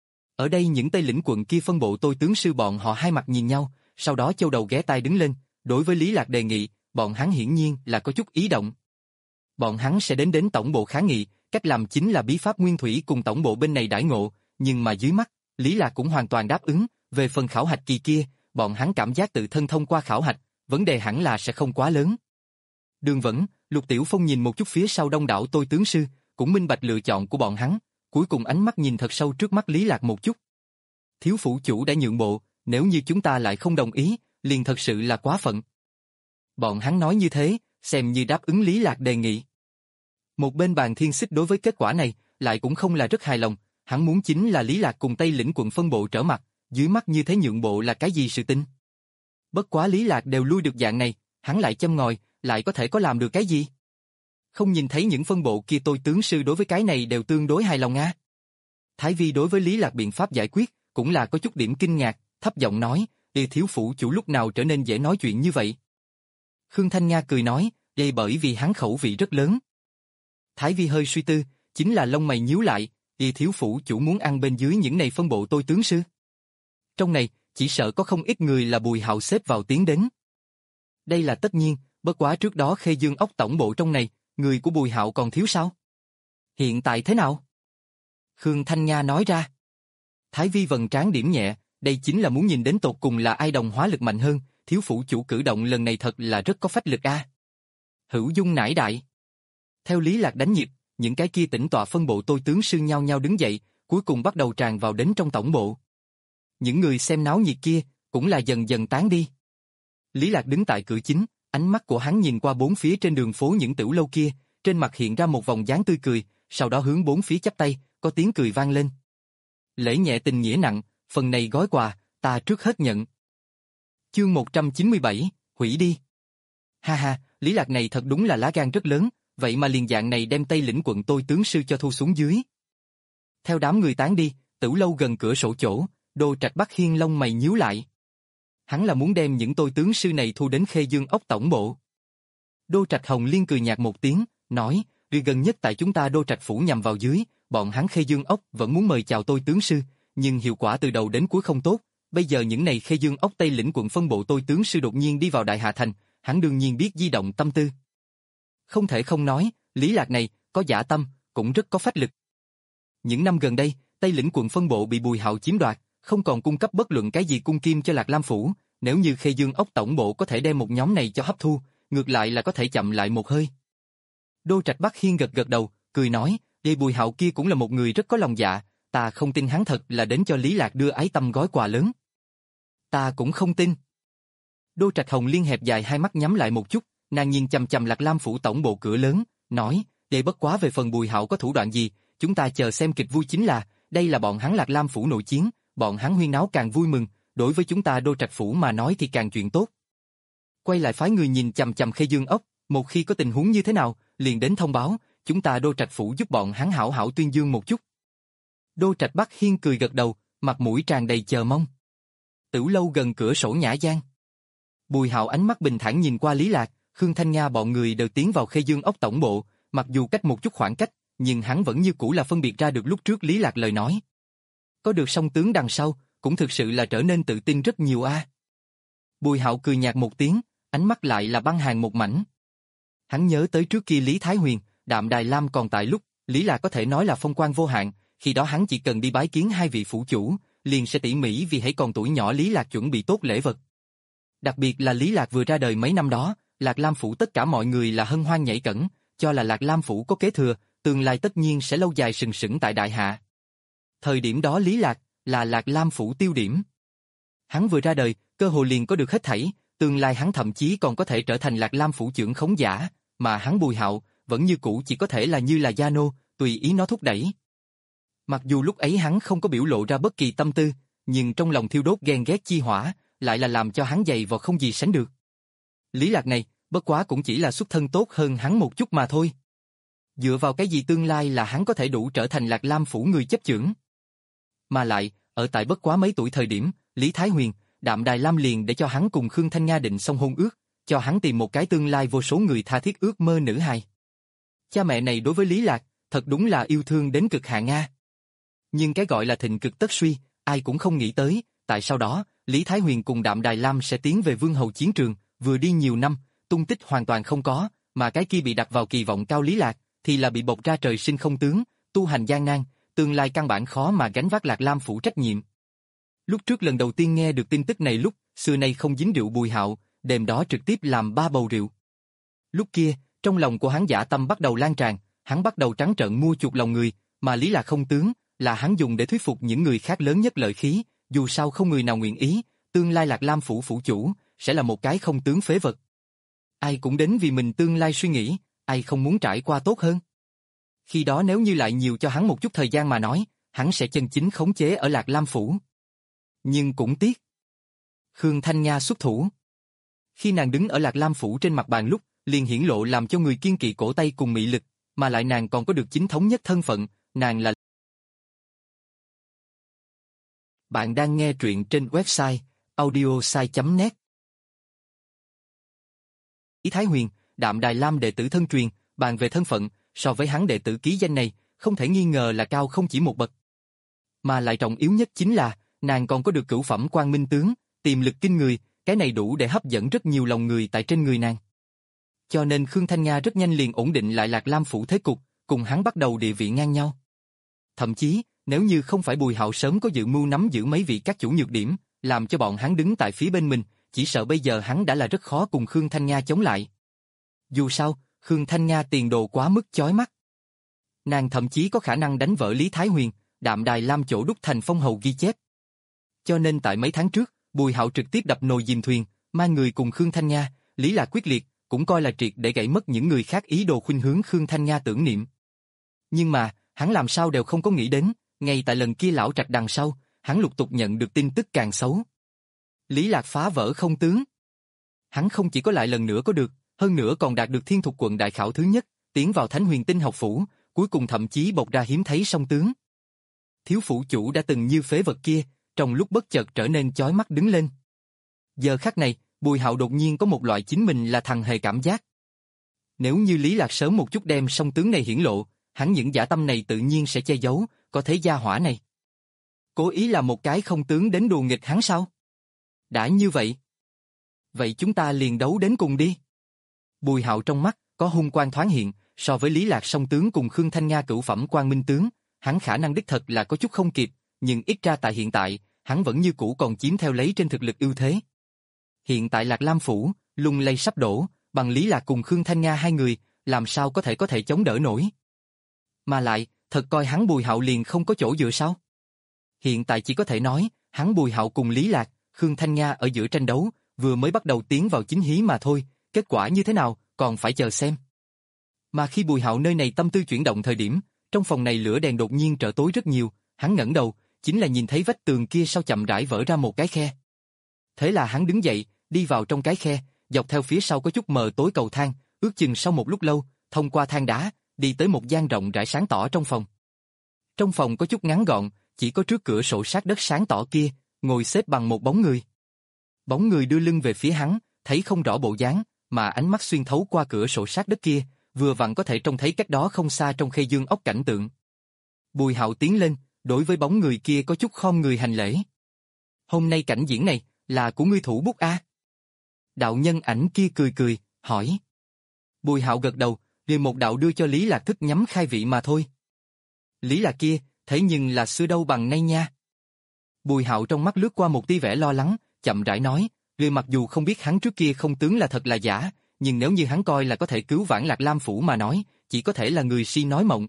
Ở đây những Tây lĩnh quận kia phân bộ tôi tướng sư bọn họ hai mặt nhìn nhau, sau đó châu đầu ghé tai đứng lên, đối với Lý Lạc đề nghị, bọn hắn hiển nhiên là có chút ý động. Bọn hắn sẽ đến đến tổng bộ kháng nghị, cách làm chính là bí pháp nguyên thủy cùng tổng bộ bên này đãi ngộ, nhưng mà dưới mắt, Lý Lạc cũng hoàn toàn đáp ứng, về phần khảo hạch kỳ kia, bọn hắn cảm giác tự thân thông qua khảo hạch, vấn đề hẳn là sẽ không quá lớn. Đường Vẫn, Lục Tiểu Phong nhìn một chút phía sau đông đảo tôi tướng sư, cũng minh bạch lựa chọn của bọn hắn, cuối cùng ánh mắt nhìn thật sâu trước mắt Lý Lạc một chút. Thiếu phủ chủ đã nhượng bộ, nếu như chúng ta lại không đồng ý, liền thật sự là quá phận. Bọn hắn nói như thế, xem như đáp ứng Lý Lạc đề nghị. Một bên Bàn Thiên Xích đối với kết quả này, lại cũng không là rất hài lòng, hắn muốn chính là Lý Lạc cùng Tây lĩnh quận phân bộ trở mặt, dưới mắt như thế nhượng bộ là cái gì sự tình. Bất quá Lý Lạc đều lui được dạng này, hắn lại châm ngòi, lại có thể có làm được cái gì? Không nhìn thấy những phân bộ kia tôi tướng sư đối với cái này đều tương đối hài lòng a. Thái Vi đối với Lý Lạc biện pháp giải quyết, cũng là có chút điểm kinh ngạc, thấp giọng nói, Ê thiếu phụ chủ lúc nào trở nên dễ nói chuyện như vậy? Khương Thanh Nga cười nói, đây bởi vì hắn khẩu vị rất lớn. Thái Vi hơi suy tư, chính là lông mày nhíu lại, Ê thiếu phụ chủ muốn ăn bên dưới những này phân bộ tôi tướng sư. Trong này, chỉ sợ có không ít người là Bùi Hạo xếp vào tiến đến. Đây là tất nhiên, bất quá trước đó Khê Dương ốc tổng bộ trong này, người của Bùi Hạo còn thiếu sao? Hiện tại thế nào? Khương Thanh Nga nói ra. Thái Vi vần trán điểm nhẹ, đây chính là muốn nhìn đến tột cùng là ai đồng hóa lực mạnh hơn, thiếu phụ chủ cử động lần này thật là rất có phách lực a. Hữu dung nải đại. Theo Lý Lạc đánh nhịp, những cái kia tĩnh tọa phân bộ tôi tướng sư nhau nhau đứng dậy, cuối cùng bắt đầu tràn vào đến trong tổng bộ. Những người xem náo nhiệt kia, cũng là dần dần tán đi. Lý Lạc đứng tại cửa chính, ánh mắt của hắn nhìn qua bốn phía trên đường phố những tửu lâu kia, trên mặt hiện ra một vòng dáng tươi cười, sau đó hướng bốn phía chắp tay, có tiếng cười vang lên. Lễ nhẹ tình nghĩa nặng, phần này gói quà, ta trước hết nhận. Chương một trăm chín mươi bảy, hủy đi. Ha ha, Lý Lạc này thật đúng là lá gan rất lớn, vậy mà liền dạng này đem Tây lĩnh quận tôi tướng sư cho thu xuống dưới. Theo đám người tán đi, tửu lâu gần cửa sổ chỗ, Đô Trạch Bắc Hiên lông mày nhíu lại. Hắn là muốn đem những tôi tướng sư này thu đến Khê Dương ốc tổng bộ. Đô Trạch Hồng Liên cười nhạt một tiếng, nói, "Vì gần nhất tại chúng ta Đô Trạch phủ nhằm vào dưới, bọn hắn Khê Dương ốc vẫn muốn mời chào tôi tướng sư, nhưng hiệu quả từ đầu đến cuối không tốt. Bây giờ những này Khê Dương ốc Tây lĩnh quận phân bộ tôi tướng sư đột nhiên đi vào Đại Hà Thành, hắn đương nhiên biết di động tâm tư." Không thể không nói, Lý Lạc này có dã tâm, cũng rất có phách lực. Những năm gần đây, Tây lĩnh quận phân bộ bị Bùi Hạo chiếm đoạt, không còn cung cấp bất luận cái gì cung kim cho Lạc Lam phủ, nếu như Khê Dương ốc tổng bộ có thể đem một nhóm này cho hấp thu, ngược lại là có thể chậm lại một hơi. Đô Trạch Bắc Hiên gật gật đầu, cười nói, "Đây Bùi Hạo kia cũng là một người rất có lòng dạ, ta không tin hắn thật là đến cho Lý Lạc đưa ái tâm gói quà lớn." "Ta cũng không tin." Đô Trạch Hồng Liên hẹp dài hai mắt nhắm lại một chút, nàng nhìn chằm chằm Lạc Lam phủ tổng bộ cửa lớn, nói, "Đây bất quá về phần Bùi Hạo có thủ đoạn gì, chúng ta chờ xem kịch vui chính là, đây là bọn hắn Lạc Lam phủ nội chiến, bọn hắn huyên náo càng vui mừng, đối với chúng ta Đô Trạch phủ mà nói thì càng chuyện tốt." Quay lại phái người nhìn chằm chằm Khê Dương ốc, một khi có tình huống như thế nào, liền đến thông báo, chúng ta Đô Trạch phủ giúp bọn hắn hảo hảo tuyên dương một chút. Đô Trạch Bắc Hiên cười gật đầu, mặt mũi tràn đầy chờ mong. Tử lâu gần cửa sổ Nhã Giang. Bùi Hạo ánh mắt bình thản nhìn qua Lý Lạc, Khương Thanh Nga bọn người đều tiến vào Khê Dương ốc tổng bộ, mặc dù cách một chút khoảng cách, nhưng hắn vẫn như cũ là phân biệt ra được lúc trước Lý Lạc lời nói. Có được song tướng đằng sau, cũng thực sự là trở nên tự tin rất nhiều a. Bùi Hạo cười nhạt một tiếng, ánh mắt lại là băng hàn một mảnh. Hắn nhớ tới trước kia Lý Thái Huyền, Đạm Đài Lam còn tại lúc, Lý Lạc có thể nói là phong quang vô hạn, khi đó hắn chỉ cần đi bái kiến hai vị phủ chủ, liền sẽ tỉ mỉ vì hãy còn tuổi nhỏ Lý Lạc chuẩn bị tốt lễ vật. Đặc biệt là Lý Lạc vừa ra đời mấy năm đó, Lạc Lam phủ tất cả mọi người là hân hoan nhảy cẫng, cho là Lạc Lam phủ có kế thừa, tương lai tất nhiên sẽ lâu dài sừng sững tại Đại Hạ. Thời điểm đó Lý Lạc là Lạc Lam phủ tiêu điểm. Hắn vừa ra đời, cơ hồ liền có được hết thảy, tương lai hắn thậm chí còn có thể trở thành Lạc Lam phủ trưởng khống giả, mà hắn Bùi Hạo vẫn như cũ chỉ có thể là như là gia nô, tùy ý nó thúc đẩy. Mặc dù lúc ấy hắn không có biểu lộ ra bất kỳ tâm tư, nhưng trong lòng thiêu đốt ghen ghét chi hỏa, lại là làm cho hắn dày vò không gì sánh được. Lý Lạc này, bất quá cũng chỉ là xuất thân tốt hơn hắn một chút mà thôi. Dựa vào cái gì tương lai là hắn có thể đủ trở thành Lạc Lam phủ người chấp chưởng? Mà lại, ở tại bất quá mấy tuổi thời điểm, Lý Thái Huyền, Đạm Đài Lam liền để cho hắn cùng Khương Thanh Nga định xong hôn ước, cho hắn tìm một cái tương lai vô số người tha thiết ước mơ nữ hài. Cha mẹ này đối với Lý Lạc, thật đúng là yêu thương đến cực hạn Nga. Nhưng cái gọi là thịnh cực tất suy, ai cũng không nghĩ tới, tại sau đó, Lý Thái Huyền cùng Đạm Đài Lam sẽ tiến về Vương Hầu chiến trường, vừa đi nhiều năm, tung tích hoàn toàn không có, mà cái kia bị đặt vào kỳ vọng cao Lý Lạc, thì là bị bộc ra trời sinh không tướng, tu hành gian nan, tương lai căn bản khó mà gánh vác Lạc Lam phủ trách nhiệm. Lúc trước lần đầu tiên nghe được tin tức này lúc, xưa nay không dính rượu Bùi Hạo, đêm đó trực tiếp làm ba bầu rượu. Lúc kia, trong lòng của hắn dã tâm bắt đầu lan tràn, hắn bắt đầu trắng trợn mua chuộc lòng người, mà Lý Lạc không tướng, là hắn dùng để thuyết phục những người khác lớn nhất lợi khí, dù sao không người nào nguyện ý, tương lai Lạc Lam phủ phủ chủ, sẽ là một cái không tướng phế vật. Ai cũng đến vì mình tương lai suy nghĩ, ai không muốn trải qua tốt hơn. Khi đó nếu như lại nhiều cho hắn một chút thời gian mà nói, hắn sẽ chân chính khống chế ở Lạc Lam phủ. Nhưng cũng tiếc. Khương Thanh Nga xuất thủ. Khi nàng đứng ở Lạc Lam phủ trên mặt bàn lúc, liền hiển lộ làm cho người kiên kỵ cổ tay cùng mị lực, mà lại nàng còn có được chính thống nhất thân phận, nàng là... Bạn đang nghe truyện trên website audiosai chấm net. Lý Thái Huyền, Đạm Đài Lam đệ tử thân truyền, bàn về thân phận, so với hắn đệ tử ký danh này, không thể nghi ngờ là cao không chỉ một bậc. Mà lại trọng yếu nhất chính là, nàng còn có được cửu phẩm Quang Minh tướng, tiềm lực kinh người, cái này đủ để hấp dẫn rất nhiều lòng người tại trên người nàng. Cho nên Khương Thanh Nga rất nhanh liền ổn định lại Lạc Lam phủ thế cục, cùng hắn bắt đầu địa vị ngang nhau. Thậm chí, nếu như không phải Bùi Hạo sớm có dự mưu nắm giữ mấy vị các chủ nhược điểm, làm cho bọn hắn đứng tại phía bên mình, chỉ sợ bây giờ hắn đã là rất khó cùng Khương Thanh Nga chống lại. Dù sao, Khương Thanh Nga tiền đồ quá mức chói mắt. Nàng thậm chí có khả năng đánh vỡ Lý Thái Huyền, Đạm Đài Lam chỗ đúc thành phong hầu ghi chép. Cho nên tại mấy tháng trước, Bùi Hạo trực tiếp đập nồi dìm thuyền, mang người cùng Khương Thanh Nga, Lý Lạc quyết liệt, cũng coi là triệt để gãy mất những người khác ý đồ khuynh hướng Khương Thanh Nga tưởng niệm. Nhưng mà, hắn làm sao đều không có nghĩ đến, ngay tại lần kia lão trạch đằng sau, hắn lục tục nhận được tin tức càng xấu. Lý Lạc phá vỡ không tướng. Hắn không chỉ có lại lần nữa có được, hơn nữa còn đạt được Thiên Thục quận đại khảo thứ nhất, tiến vào Thánh Huyền Tinh học phủ, cuối cùng thậm chí bộc ra hiếm thấy song tướng. Thiếu phủ chủ đã từng như phế vật kia, trong lúc bất chợt trở nên chói mắt đứng lên. Giờ khắc này, Bùi Hạo đột nhiên có một loại chính mình là thằng hề cảm giác. Nếu như Lý Lạc sớm một chút đem song tướng này hiển lộ, hắn những dã tâm này tự nhiên sẽ che giấu, có thế gia hỏa này. Cố ý làm một cái không tướng đến đùa nghịch hắn sao? Đã như vậy. Vậy chúng ta liền đấu đến cùng đi. Bùi Hạo trong mắt có hung quang thoáng hiện, so với Lý Lạc song tướng cùng Khương Thanh Nga cửu phẩm quang minh tướng, hắn khả năng đích thật là có chút không kịp, nhưng ít ra tại hiện tại, hắn vẫn như cũ còn chiếm theo lấy trên thực lực ưu thế. Hiện tại Lạc Lam phủ, lung lay sắp đổ, bằng Lý Lạc cùng Khương Thanh Nga hai người, làm sao có thể có thể chống đỡ nổi. Mà lại, thật coi hắn Bùi Hạo liền không có chỗ dựa sao? Hiện tại chỉ có thể nói, hắn Bùi Hạo cùng Lý Lạc, Khương Thanh Nga ở giữa tranh đấu, vừa mới bắt đầu tiến vào chính hí mà thôi, kết quả như thế nào, còn phải chờ xem. Mà khi Bùi Hạo nơi này tâm tư chuyển động thời điểm, trong phòng này lửa đèn đột nhiên trở tối rất nhiều, hắn ngẩng đầu, chính là nhìn thấy vách tường kia sau chậm rãi vỡ ra một cái khe. Thế là hắn đứng dậy, đi vào trong cái khe, dọc theo phía sau có chút mờ tối cầu thang, ước chừng sau một lúc lâu, thông qua thang đá, đi tới một gian rộng rãi sáng tỏ trong phòng. Trong phòng có chút ngắn gọn, chỉ có trước cửa sổ sát đất sáng tỏ kia, ngồi xếp bằng một bóng người. Bóng người đưa lưng về phía hắn, thấy không rõ bộ dáng, mà ánh mắt xuyên thấu qua cửa sổ sát đất kia, vừa vặn có thể trông thấy cách đó không xa trong Khê Dương ốc cảnh tượng. Bùi Hạo tiến lên, đối với bóng người kia có chút khom người hành lễ. Hôm nay cảnh diễn này, là của ngươi thủ bút a? Đạo nhân ảnh kia cười cười, hỏi. Bùi Hạo gật đầu, liền một đạo đưa cho Lý Lạc thức nhắm khai vị mà thôi. Lý Lạc kia, thế nhưng là xưa đâu bằng nay nha. Bùi Hạo trong mắt lướt qua một tia vẻ lo lắng, chậm rãi nói, người mặc dù không biết hắn trước kia không tướng là thật là giả, nhưng nếu như hắn coi là có thể cứu vãn Lạc Lam phủ mà nói, chỉ có thể là người si nói mộng.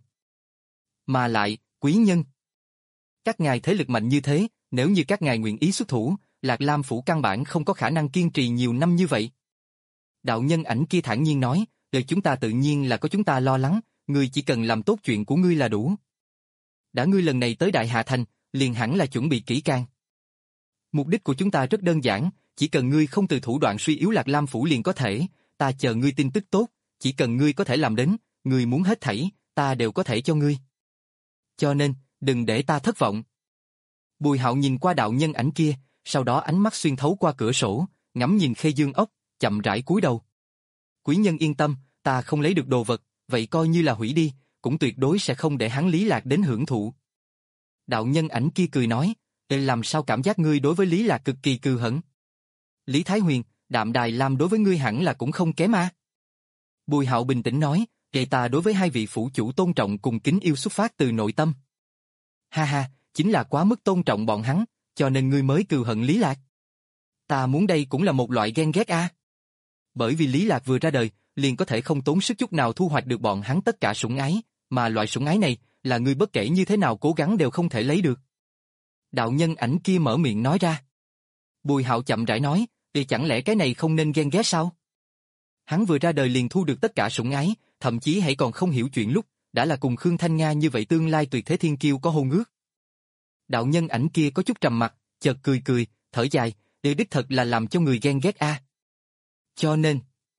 Mà lại, quý nhân. Các ngài thế lực mạnh như thế, nếu như các ngài nguyện ý xuất thủ, Lạc Lam phủ căn bản không có khả năng kiên trì nhiều năm như vậy. Đạo nhân ảnh kia thản nhiên nói, đời chúng ta tự nhiên là có chúng ta lo lắng, ngươi chỉ cần làm tốt chuyện của ngươi là đủ. Đã ngươi lần này tới Đại Hạ Thành, liền hẳn là chuẩn bị kỹ càng. Mục đích của chúng ta rất đơn giản, chỉ cần ngươi không từ thủ đoạn suy yếu Lạc Lam phủ liền có thể, ta chờ ngươi tin tức tốt, chỉ cần ngươi có thể làm đến, ngươi muốn hết thảy, ta đều có thể cho ngươi. Cho nên, đừng để ta thất vọng. Bùi Hạo nhìn qua đạo nhân ảnh kia, sau đó ánh mắt xuyên thấu qua cửa sổ, ngắm nhìn Khê Dương ốc, chậm rãi cúi đầu. Quý nhân yên tâm, ta không lấy được đồ vật, vậy coi như là hủy đi, cũng tuyệt đối sẽ không để hắn Lý Lạc đến hưởng thụ. Đạo nhân ảnh kia cười nói, để làm sao cảm giác ngươi đối với Lý Lạc cực kỳ cừu hận. Lý Thái Huyền, Đạm Đài Lam đối với ngươi hẳn là cũng không kém a. Bùi Hạo bình tĩnh nói, vậy ta đối với hai vị phủ chủ tôn trọng cùng kính yêu xuất phát từ nội tâm. Ha ha, chính là quá mức tôn trọng bọn hắn, cho nên ngươi mới cừu hận Lý Lạc. Ta muốn đây cũng là một loại ghen ghét a. Bởi vì Lý Lạc vừa ra đời, liền có thể không tốn sức chút nào thu hoạch được bọn hắn tất cả sủng ái, mà loại sủng ái này, là ngươi bất kể như thế nào cố gắng đều không thể lấy được. Đạo nhân ảnh kia mở miệng nói ra. Bùi Hạo chậm rãi nói, thì chẳng lẽ cái này không nên ghen ghét sao? Hắn vừa ra đời liền thu được tất cả sủng ái, thậm chí hãy còn không hiểu chuyện lúc, đã là cùng Khương Thanh Nga như vậy tương lai tuyệt thế thiên kiêu có hôn ước. Đạo nhân ảnh kia có chút trầm mặt, chợt cười cười, thở dài, để đích thật là làm cho người ghen ghét a. Cho nên,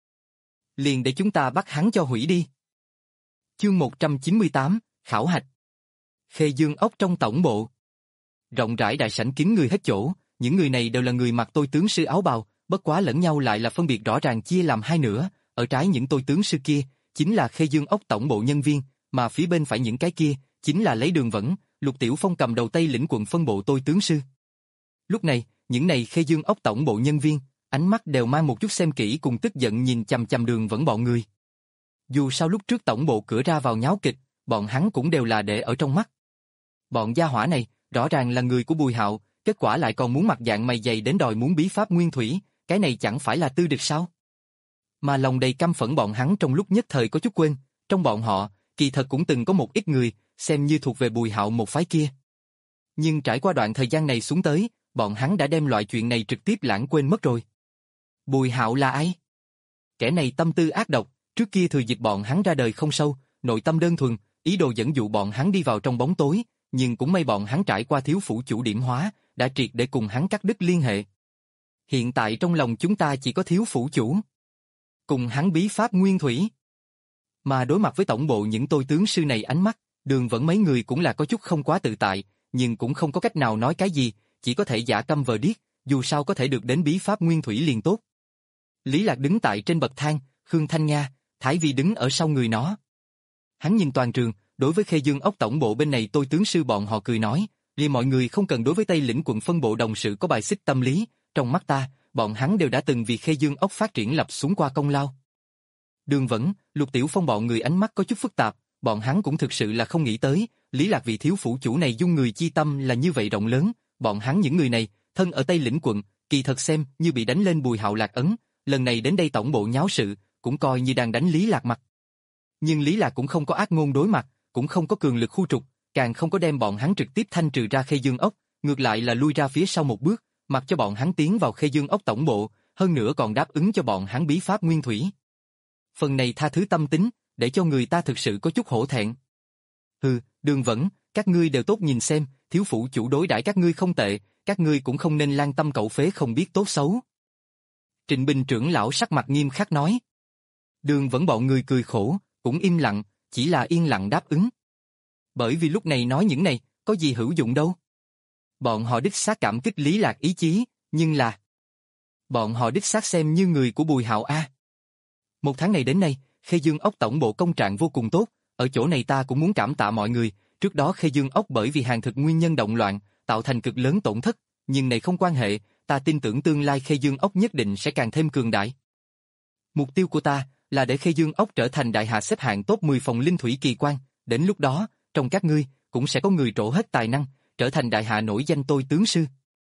liền để chúng ta bắt hắn cho hủy đi. Chương một trăm chín mươi tám, Khảo hạch. Khê Dương ốc trong tổng bộ. Rộng rãi đại sảnh kín người hết chỗ, những người này đều là người mặc tôi tướng sư áo bào, bất quá lẫn nhau lại là phân biệt rõ ràng chia làm hai nửa, ở trái những tôi tướng sư kia, chính là Khê Dương ốc tổng bộ nhân viên, mà phía bên phải những cái kia, chính là lấy Đường Vẫn, Lục Tiểu Phong cầm đầu Tây lĩnh quận phân bộ tôi tướng sư. Lúc này, những này Khê Dương ốc tổng bộ nhân viên, ánh mắt đều mang một chút xem kỹ cùng tức giận nhìn chằm chằm Đường Vẫn bọn người. Dù sao lúc trước tổng bộ cửa ra vào nháo kịch, bọn hắn cũng đều là để ở trong mắt. Bọn gia hỏa này, rõ ràng là người của Bùi Hạo, kết quả lại còn muốn mặt dạng mày dày đến đòi muốn bí pháp nguyên thủy, cái này chẳng phải là tư địch sao? Mà lòng đầy căm phẫn bọn hắn trong lúc nhất thời có chút quên, trong bọn họ, kỳ thật cũng từng có một ít người, xem như thuộc về Bùi Hạo một phái kia. Nhưng trải qua đoạn thời gian này xuống tới, bọn hắn đã đem loại chuyện này trực tiếp lãng quên mất rồi. Bùi Hạo là ai? Kẻ này tâm tư ác độc, trước kia thừa dịp bọn hắn ra đời không sâu, nội tâm đơn thuần, ý đồ dẫn dụ bọn hắn đi vào trong bóng tối, nhưng cũng may bọn hắn trải qua thiếu phủ chủ điểm hóa, đã triệt để cùng hắn cắt đứt liên hệ. Hiện tại trong lòng chúng ta chỉ có thiếu phủ chủ. Cùng hắn bí pháp nguyên thủy. Mà đối mặt với tổng bộ những tôi tướng sư này ánh mắt, Đường Vẫn mấy người cũng là có chút không quá tự tại, nhưng cũng không có cách nào nói cái gì, chỉ có thể giả câm vờ điếc, dù sao có thể được đến bí pháp nguyên thủy liền tốt. Lý Lạc đứng tại trên bậc thang, Khương Thanh Nga, Thái Vi đứng ở sau người nó. Hắn nhìn toàn trường, đối với Khê Dương ốc tổng bộ bên này tôi tướng sư bọn họ cười nói, vì mọi người không cần đối với Tây lĩnh quận phân bộ đồng sự có bài xích tâm lý, trong mắt ta, bọn hắn đều đã từng vì Khê Dương ốc phát triển lập xuống qua công lao. Đường Vẫn, Lục Tiểu Phong bọn người ánh mắt có chút phức tạp, bọn hắn cũng thực sự là không nghĩ tới, Lý Lạc vị thiếu phủ chủ này dung người chi tâm là như vậy rộng lớn, bọn hắn những người này, thân ở Tây lĩnh quận, kỳ thật xem như bị đánh lên Bùi Hạo Lạc ấn, lần này đến đây tổng bộ nháo sự, cũng coi như đang đánh Lý Lạc mặt. Nhưng Lý Lạc cũng không có ác ngôn đối mặt, cũng không có cường lực khu trục, càng không có đem bọn hắn trực tiếp thanh trừ ra Khê Dương ốc, ngược lại là lui ra phía sau một bước, mặc cho bọn hắn tiến vào Khê Dương ốc tổng bộ, hơn nữa còn đáp ứng cho bọn hắn bí pháp nguyên thủy. Phần này tha thứ tâm tính, để cho người ta thực sự có chút hổ thẹn. Hừ, Đường Vẫn, các ngươi đều tốt nhìn xem, thiếu phủ chủ đối đãi các ngươi không tệ, các ngươi cũng không nên lan tâm cậu phế không biết tốt xấu. Trịnh Bình trưởng lão sắc mặt nghiêm khắc nói. Đường Vẫn bọn người cười khổ, cũng im lặng, chỉ là yên lặng đáp ứng. Bởi vì lúc này nói những này, có gì hữu dụng đâu. Bọn họ đích xác cảm kích Lý Lạc ý chí, nhưng là... Bọn họ đích xác xem như người của Bùi Hạo A. Một tháng này đến nay, Khê Dương ốc tổng bộ công trạng vô cùng tốt, ở chỗ này ta cũng muốn cảm tạ mọi người, trước đó Khê Dương ốc bởi vì hàng thực nguyên nhân động loạn, tạo thành cực lớn tổn thất, nhưng này không quan hệ, ta tin tưởng tương lai Khê Dương ốc nhất định sẽ càng thêm cường đại. Mục tiêu của ta là để Khê Dương ốc trở thành đại hạ xếp hạng top mười phòng linh thủy kỳ quan, đến lúc đó, trong các ngươi, cũng sẽ có người trổ hết tài năng, trở thành đại hạ nổi danh tôi tướng sư.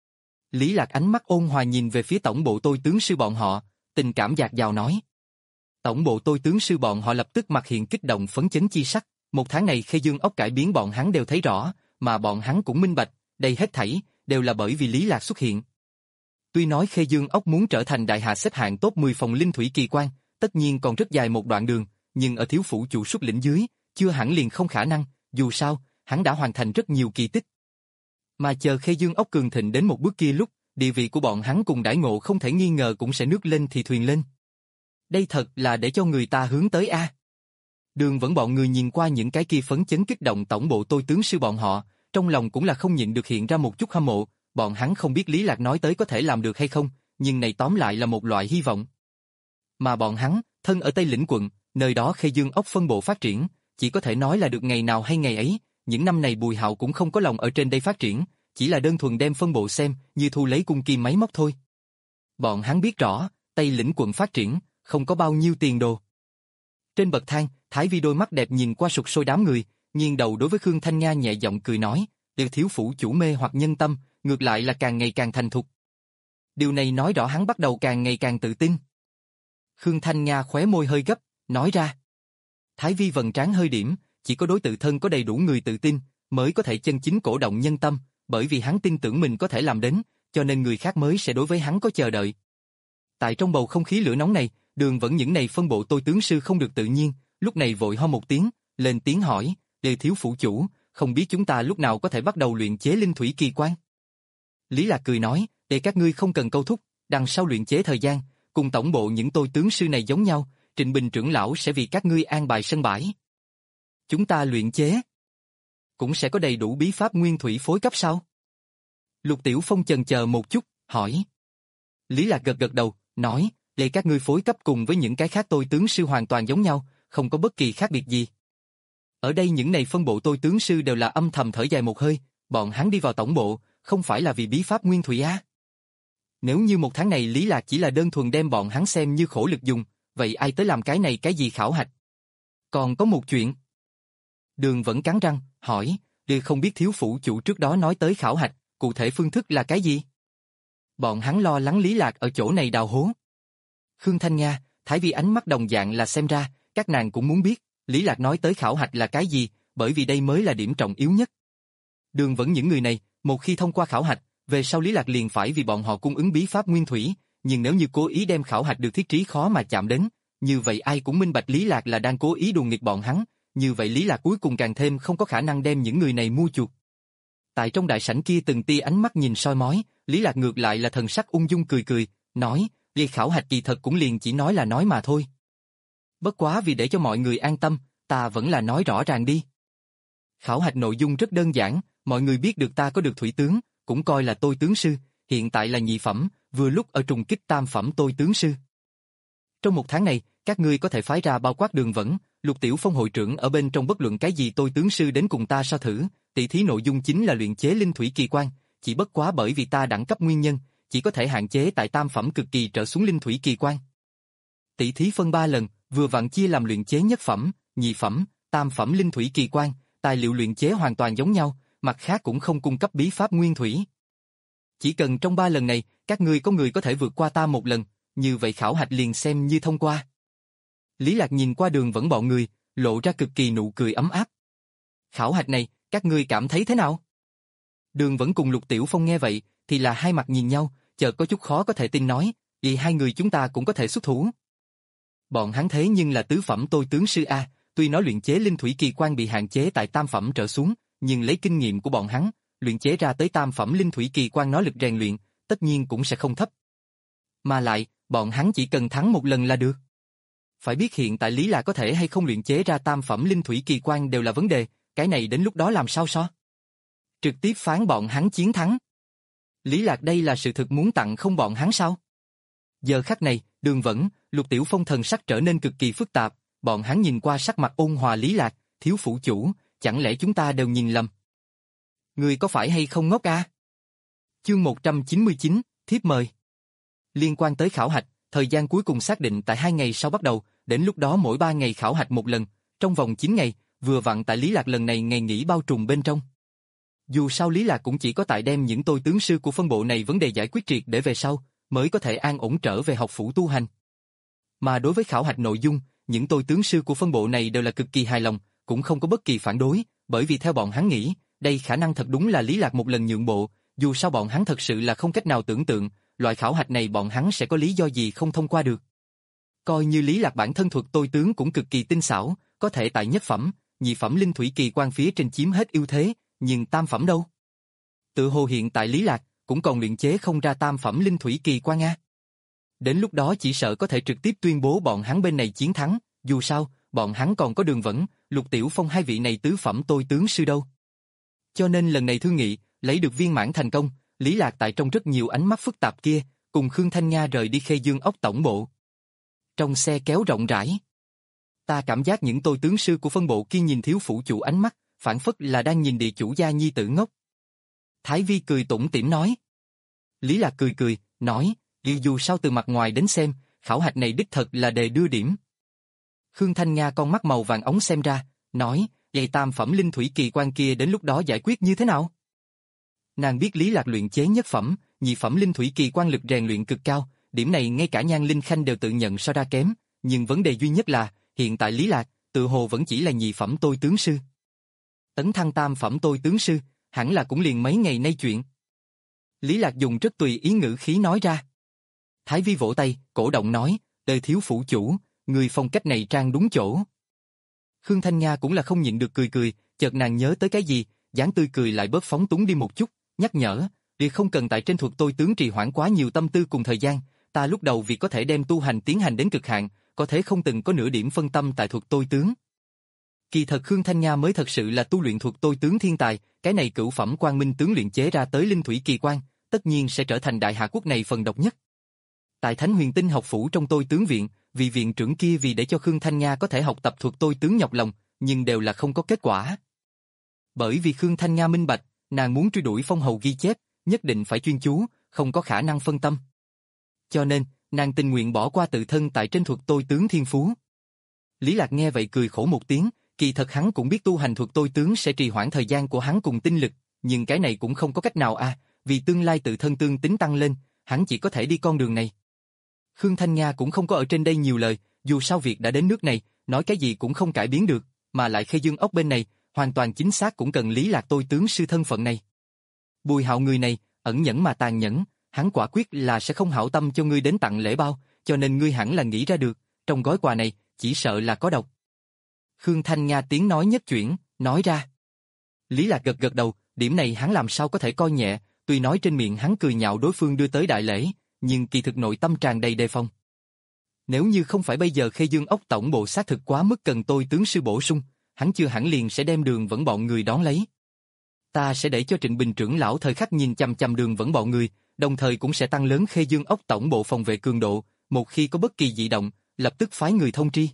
Lý Lạc ánh mắt ôn hòa nhìn về phía tổng bộ tôi tướng sư bọn họ, tình cảm dạt dào nói. Tổng bộ tôi tướng sư bọn họ lập tức mặt hiện kích động phấn chấn chi sắc, một tháng này Khê Dương ốc cải biến bọn hắn đều thấy rõ, mà bọn hắn cũng minh bạch, đây hết thảy, đều là bởi vì Lý Lạc xuất hiện. Tuy nói Khê Dương ốc muốn trở thành đại hạ xếp hạng top mười phòng linh thủy kỳ quan, tất nhiên còn rất dài một đoạn đường, nhưng ở thiếu phủ chủ xuất lĩnh dưới, chưa hẳn liền không khả năng, dù sao, hắn đã hoàn thành rất nhiều kỳ tích. Mà chờ Khê Dương ốc cường thịnh đến một bước kia lúc, địa vị của bọn hắn cùng đãi ngộ không thể nghi ngờ cũng sẽ nước lên thì thuyền lên. Đây thật là để cho người ta hướng tới a. Đường Vẫn bọn người nhìn qua những cái kia phấn chấn kích động tổng bộ tôi tướng sư bọn họ, trong lòng cũng là không nhịn được hiện ra một chút hâm mộ, bọn hắn không biết Lý Lạc nói tới có thể làm được hay không, nhưng này tóm lại là một loại hy vọng. Mà bọn hắn, thân ở Tây lĩnh quận, nơi đó Khê Dương ốc phân bộ phát triển, chỉ có thể nói là được ngày nào hay ngày ấy, những năm này Bùi Hạo cũng không có lòng ở trên đây phát triển, chỉ là đơn thuần đem phân bộ xem như thu lấy cung kim máy móc thôi. Bọn hắn biết rõ, Tây lĩnh quận phát triển, không có bao nhiêu tiền đồ. Trên bậc thang, Thái Vi đôi mắt đẹp nhìn qua sục sôi đám người, nghiêng đầu đối với Khương Thanh Nga nhẹ giọng cười nói, đều thiếu phủ chủ mê hoặc nhân tâm, ngược lại là càng ngày càng thành thục. Điều này nói rõ hắn bắt đầu càng ngày càng tự tin. Khương Thanh Nga khóe môi hơi gấp, nói ra. Thái Vi vầng trán hơi điểm, chỉ có đối tự thân có đầy đủ người tự tin, mới có thể chân chính cổ động nhân tâm, bởi vì hắn tin tưởng mình có thể làm đến, cho nên người khác mới sẽ đối với hắn có chờ đợi. Tại trong bầu không khí lửa nóng này, Đường Vẫn những này phân bộ tôi tướng sư không được tự nhiên, lúc này vội ho một tiếng, lên tiếng hỏi, Đề thiếu phủ chủ, không biết chúng ta lúc nào có thể bắt đầu luyện chế linh thủy kỳ quan. Lý Lạc cười nói, để các ngươi không cần câu thúc, đằng sau luyện chế thời gian, cùng tổng bộ những tôi tướng sư này giống nhau, Trịnh Bình trưởng lão sẽ vì các ngươi an bài sân bãi. Chúng ta luyện chế, cũng sẽ có đầy đủ bí pháp nguyên thủy phối cấp sao? Lục Tiểu Phong chần chờ một chút, hỏi. Lý Lạc gật gật đầu, nói, để các ngươi phối cấp cùng với những cái khác tôi tướng sư hoàn toàn giống nhau, không có bất kỳ khác biệt gì. Ở đây những này phân bộ tôi tướng sư đều là âm thầm thở dài một hơi, bọn hắn đi vào tổng bộ, không phải là vì bí pháp nguyên thủy á. Nếu như một tháng này Lý Lạc chỉ là đơn thuần đem bọn hắn xem như khổ lực dùng, vậy ai tới làm cái này cái gì khảo hạch? Còn có một chuyện. Đường Vẫn cắn răng, hỏi, đều không biết thiếu phủ chủ trước đó nói tới khảo hạch, cụ thể phương thức là cái gì? Bọn hắn lo lắng Lý Lạc ở chỗ này đào hố. Khương Thanh Nga, Thái Vi ánh mắt đồng dạng là xem ra, các nàng cũng muốn biết, Lý Lạc nói tới khảo hạch là cái gì, bởi vì đây mới là điểm trọng yếu nhất. Đường Vẫn những người này, một khi thông qua khảo hạch, về sau Lý Lạc liền phải vì bọn họ cung ứng bí pháp nguyên thủy, nhưng nếu như cố ý đem khảo hạch được thiết trí khó mà chạm đến, như vậy ai cũng minh bạch Lý Lạc là đang cố ý đùa nghịch bọn hắn, như vậy Lý Lạc cuối cùng càng thêm không có khả năng đem những người này mua chuộc. Tại trong đại sảnh kia từng tia ánh mắt nhìn soi mói, Lý Lạc ngược lại là thần sắc ung dung cười cười, nói, vì khảo hạch kỳ thật cũng liền chỉ nói là nói mà thôi. Bất quá vì để cho mọi người an tâm, ta vẫn là nói rõ ràng đi. Khảo hạch nội dung rất đơn giản, mọi người biết được ta có được thủy tướng, cũng coi là tôi tướng sư, hiện tại là nhị phẩm, vừa lúc ở trùng kích tam phẩm tôi tướng sư. Trong một tháng này, các ngươi có thể phái ra bao quát Đường Vẫn, Lục Tiểu Phong hội trưởng ở bên trong bất luận cái gì tôi tướng sư đến cùng ta so thử, tỷ thí nội dung chính là luyện chế linh thủy kỳ quan, chỉ bất quá bởi vì ta đẳng cấp nguyên nhân, chỉ có thể hạn chế tại tam phẩm cực kỳ trở xuống linh thủy kỳ quan. Tỷ thí phân ba lần, vừa vặn chia làm luyện chế nhất phẩm, nhị phẩm, tam phẩm linh thủy kỳ quan, tài liệu luyện chế hoàn toàn giống nhau, mặt khác cũng không cung cấp bí pháp nguyên thủy. Chỉ cần trong ba lần này, các ngươi có người có thể vượt qua ta một lần, như vậy khảo hạch liền xem như thông qua. Lý Lạc nhìn qua Đường Vẫn bọn người, lộ ra cực kỳ nụ cười ấm áp. Khảo hạch này, các ngươi cảm thấy thế nào? Đường Vẫn cùng Lục Tiểu Phong nghe vậy, thì là hai mặt nhìn nhau, chợt có chút khó có thể tin nói, vì hai người chúng ta cũng có thể xuất thủ. Bọn hắn thế nhưng là tứ phẩm tôi tướng sư A, tuy nói luyện chế linh thủy kỳ quan bị hạn chế tại tam phẩm trở xuống, nhưng lấy kinh nghiệm của bọn hắn, luyện chế ra tới tam phẩm linh thủy kỳ quan nó lực rèn luyện, tất nhiên cũng sẽ không thấp. Mà lại, bọn hắn chỉ cần thắng một lần là được. Phải biết hiện tại Lý Lạc có thể hay không luyện chế ra tam phẩm linh thủy kỳ quan đều là vấn đề, cái này đến lúc đó làm sao so? Trực tiếp phán bọn hắn chiến thắng. Lý Lạc đây là sự thực muốn tặng không bọn hắn sao? Giờ khắc này, Đường Vẫn, Lục Tiểu Phong thần sắc trở nên cực kỳ phức tạp, bọn hắn nhìn qua sắc mặt ôn hòa Lý Lạc, thiếu phủ chủ, chẳng lẽ chúng ta đều nhìn lầm? Người có phải hay không ngốc a? Chương một trăm chín mươi chín, thiếp mời. Liên quan tới khảo hạch, thời gian cuối cùng xác định tại hai ngày sau bắt đầu, đến lúc đó mỗi ba ngày khảo hạch một lần, trong vòng chín ngày, vừa vặn tại Lý Lạc lần này ngày nghỉ bao trùm bên trong. Dù sao Lý Lạc cũng chỉ có tại đem những tôi tướng sư của phân bộ này vấn đề giải quyết triệt để về sau, mới có thể an ổn trở về học phủ tu hành. Mà đối với khảo hạch nội dung, những tôi tướng sư của phân bộ này đều là cực kỳ hài lòng, cũng không có bất kỳ phản đối, bởi vì theo bọn hắn nghĩ, đây khả năng thật đúng là Lý Lạc một lần nhượng bộ, dù sao bọn hắn thật sự là không cách nào tưởng tượng, loại khảo hạch này bọn hắn sẽ có lý do gì không thông qua được. Coi như Lý Lạc bản thân thuật tôi tướng cũng cực kỳ tinh xảo, có thể tại nhất phẩm, nhị phẩm linh thủy kỳ quan phía trên chiếm hết ưu thế, nhưng tam phẩm đâu? Tự hồ hiện tại Lý Lạc cũng còn luyện chế không ra tam phẩm linh thủy kỳ quan a. Đến lúc đó chỉ sợ có thể trực tiếp tuyên bố bọn hắn bên này chiến thắng, dù sao, bọn hắn còn có Đường Vẫn, Lục Tiểu Phong hai vị này tứ phẩm tôi tướng sư đâu. Cho nên lần này thương nghị, lấy được viên mãn thành công, Lý Lạc tại trong rất nhiều ánh mắt phức tạp kia, cùng Khương Thanh Nga rời đi Khê Dương ốc tổng bộ. Trong xe kéo rộng rãi, ta cảm giác những tôi tướng sư của phân bộ kia nhìn thiếu phủ chủ ánh mắt, phản phất là đang nhìn địa chủ gia nhi tử ngốc. Thái Vi cười tủm tỉm nói. Lý Lạc cười cười, nói, dù sao từ mặt ngoài đến xem, khảo hạch này đích thật là đề đưa điểm. Khương Thanh Nga con mắt màu vàng ống xem ra, nói, vậy tam phẩm linh thủy kỳ quan kia đến lúc đó giải quyết như thế nào? Nàng biết Lý Lạc luyện chế nhất phẩm, nhị phẩm linh thủy kỳ quan lực rèn luyện cực cao, điểm này ngay cả Nhan Linh Khanh đều tự nhận so ra kém, nhưng vấn đề duy nhất là, hiện tại Lý Lạc, tự hồ vẫn chỉ là nhị phẩm tôi tướng sư. Tấn thăng tam phẩm tôi tướng sư, hẳn là cũng liền mấy ngày nay chuyện. Lý Lạc dùng rất tùy ý ngữ khí nói ra. Thái Vi vỗ tay, cổ động nói, đời thiếu phủ chủ, người phong cách này trang đúng chỗ. Khương Thanh Nga cũng là không nhịn được cười cười, chợt nàng nhớ tới cái gì, dáng tươi cười lại bớt phóng túng đi một chút, nhắc nhở, vì không cần tại trên thuật tôi tướng trì hoãn quá nhiều tâm tư cùng thời gian, ta lúc đầu vì có thể đem tu hành tiến hành đến cực hạn, có thể không từng có nửa điểm phân tâm tại thuật tôi tướng. Kỳ thật Khương Thanh Nga mới thật sự là tu luyện thuật tôi tướng thiên tài, cái này cửu phẩm quang minh tướng luyện chế ra tới linh thủy kỳ quan, tất nhiên sẽ trở thành đại hạ quốc này phần độc nhất. Tại Thánh Huyền Tinh học phủ trong tôi tướng viện, vị viện trưởng kia vì để cho Khương Thanh Nga có thể học tập thuật tôi tướng nhọc lòng, nhưng đều là không có kết quả. Bởi vì Khương Thanh Nga minh bạch, nàng muốn truy đuổi phong hầu ghi chép, nhất định phải chuyên chú, không có khả năng phân tâm. Cho nên, nàng tình nguyện bỏ qua tự thân tại trên thuật tôi tướng thiên phú. Lý Lạc nghe vậy cười khổ một tiếng, kỳ thật hắn cũng biết tu hành thuật tôi tướng sẽ trì hoãn thời gian của hắn cùng tinh lực, nhưng cái này cũng không có cách nào à, vì tương lai tự thân tương tính tăng lên, hắn chỉ có thể đi con đường này. Khương Thanh Nga cũng không có ở trên đây nhiều lời, dù sao việc đã đến nước này, nói cái gì cũng không cải biến được, mà lại Khê Dương ốc bên này, hoàn toàn chính xác cũng cần Lý Lạc tôi tướng sư thân phận này. Bùi Hạo người này, ẩn nhẫn mà tàn nhẫn, hắn quả quyết là sẽ không hảo tâm cho ngươi đến tặng lễ bao, cho nên ngươi hẳn là nghĩ ra được, trong gói quà này, chỉ sợ là có độc. Khương Thanh Nga tiếng nói nhất chuyển, nói ra. Lý Lạc gật gật đầu, điểm này hắn làm sao có thể coi nhẹ, tuy nói trên miệng hắn cười nhạo đối phương đưa tới đại lễ, nhưng kỳ thực nội tâm tràn đầy đề phòng. Nếu như không phải bây giờ Khê Dương ốc tổng bộ xác thực quá mức cần tôi tướng sư bổ sung, hắn chưa hẳn liền sẽ đem Đường Vẫn bọn người đón lấy. Ta sẽ để cho Trịnh Bình trưởng lão thời khắc nhìn chằm chằm Đường Vẫn bọn người, đồng thời cũng sẽ tăng lớn Khê Dương ốc tổng bộ phòng vệ cường độ, một khi có bất kỳ dị động, lập tức phái người thông tri.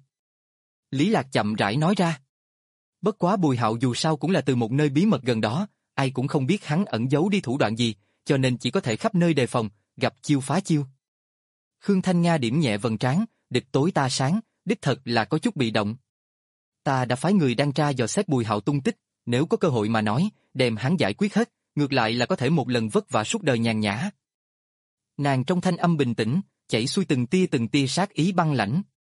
Lý Lạc chậm rãi nói ra. Bất quá Bùi Hạo dù sao cũng là từ một nơi bí mật gần đó, ai cũng không biết hắn ẩn giấu đi thủ đoạn gì, cho nên chỉ có thể khắp nơi đề phòng, gặp chiêu phá chiêu. Khương Thanh Nga điểm nhẹ vầng trán, địch tối ta sáng, đích thật là có chút bị động. Ta đã phái người đăng tra dò xét Bùi Hạo tung tích, nếu có cơ hội mà nói, đem hắn giải quyết hết, ngược lại là có thể một lần vất vả suốt đời nhàn nhã. Nàng trong thanh âm bình tĩnh, chảy xuôi từng tia từng tia sát ý băng lãnh.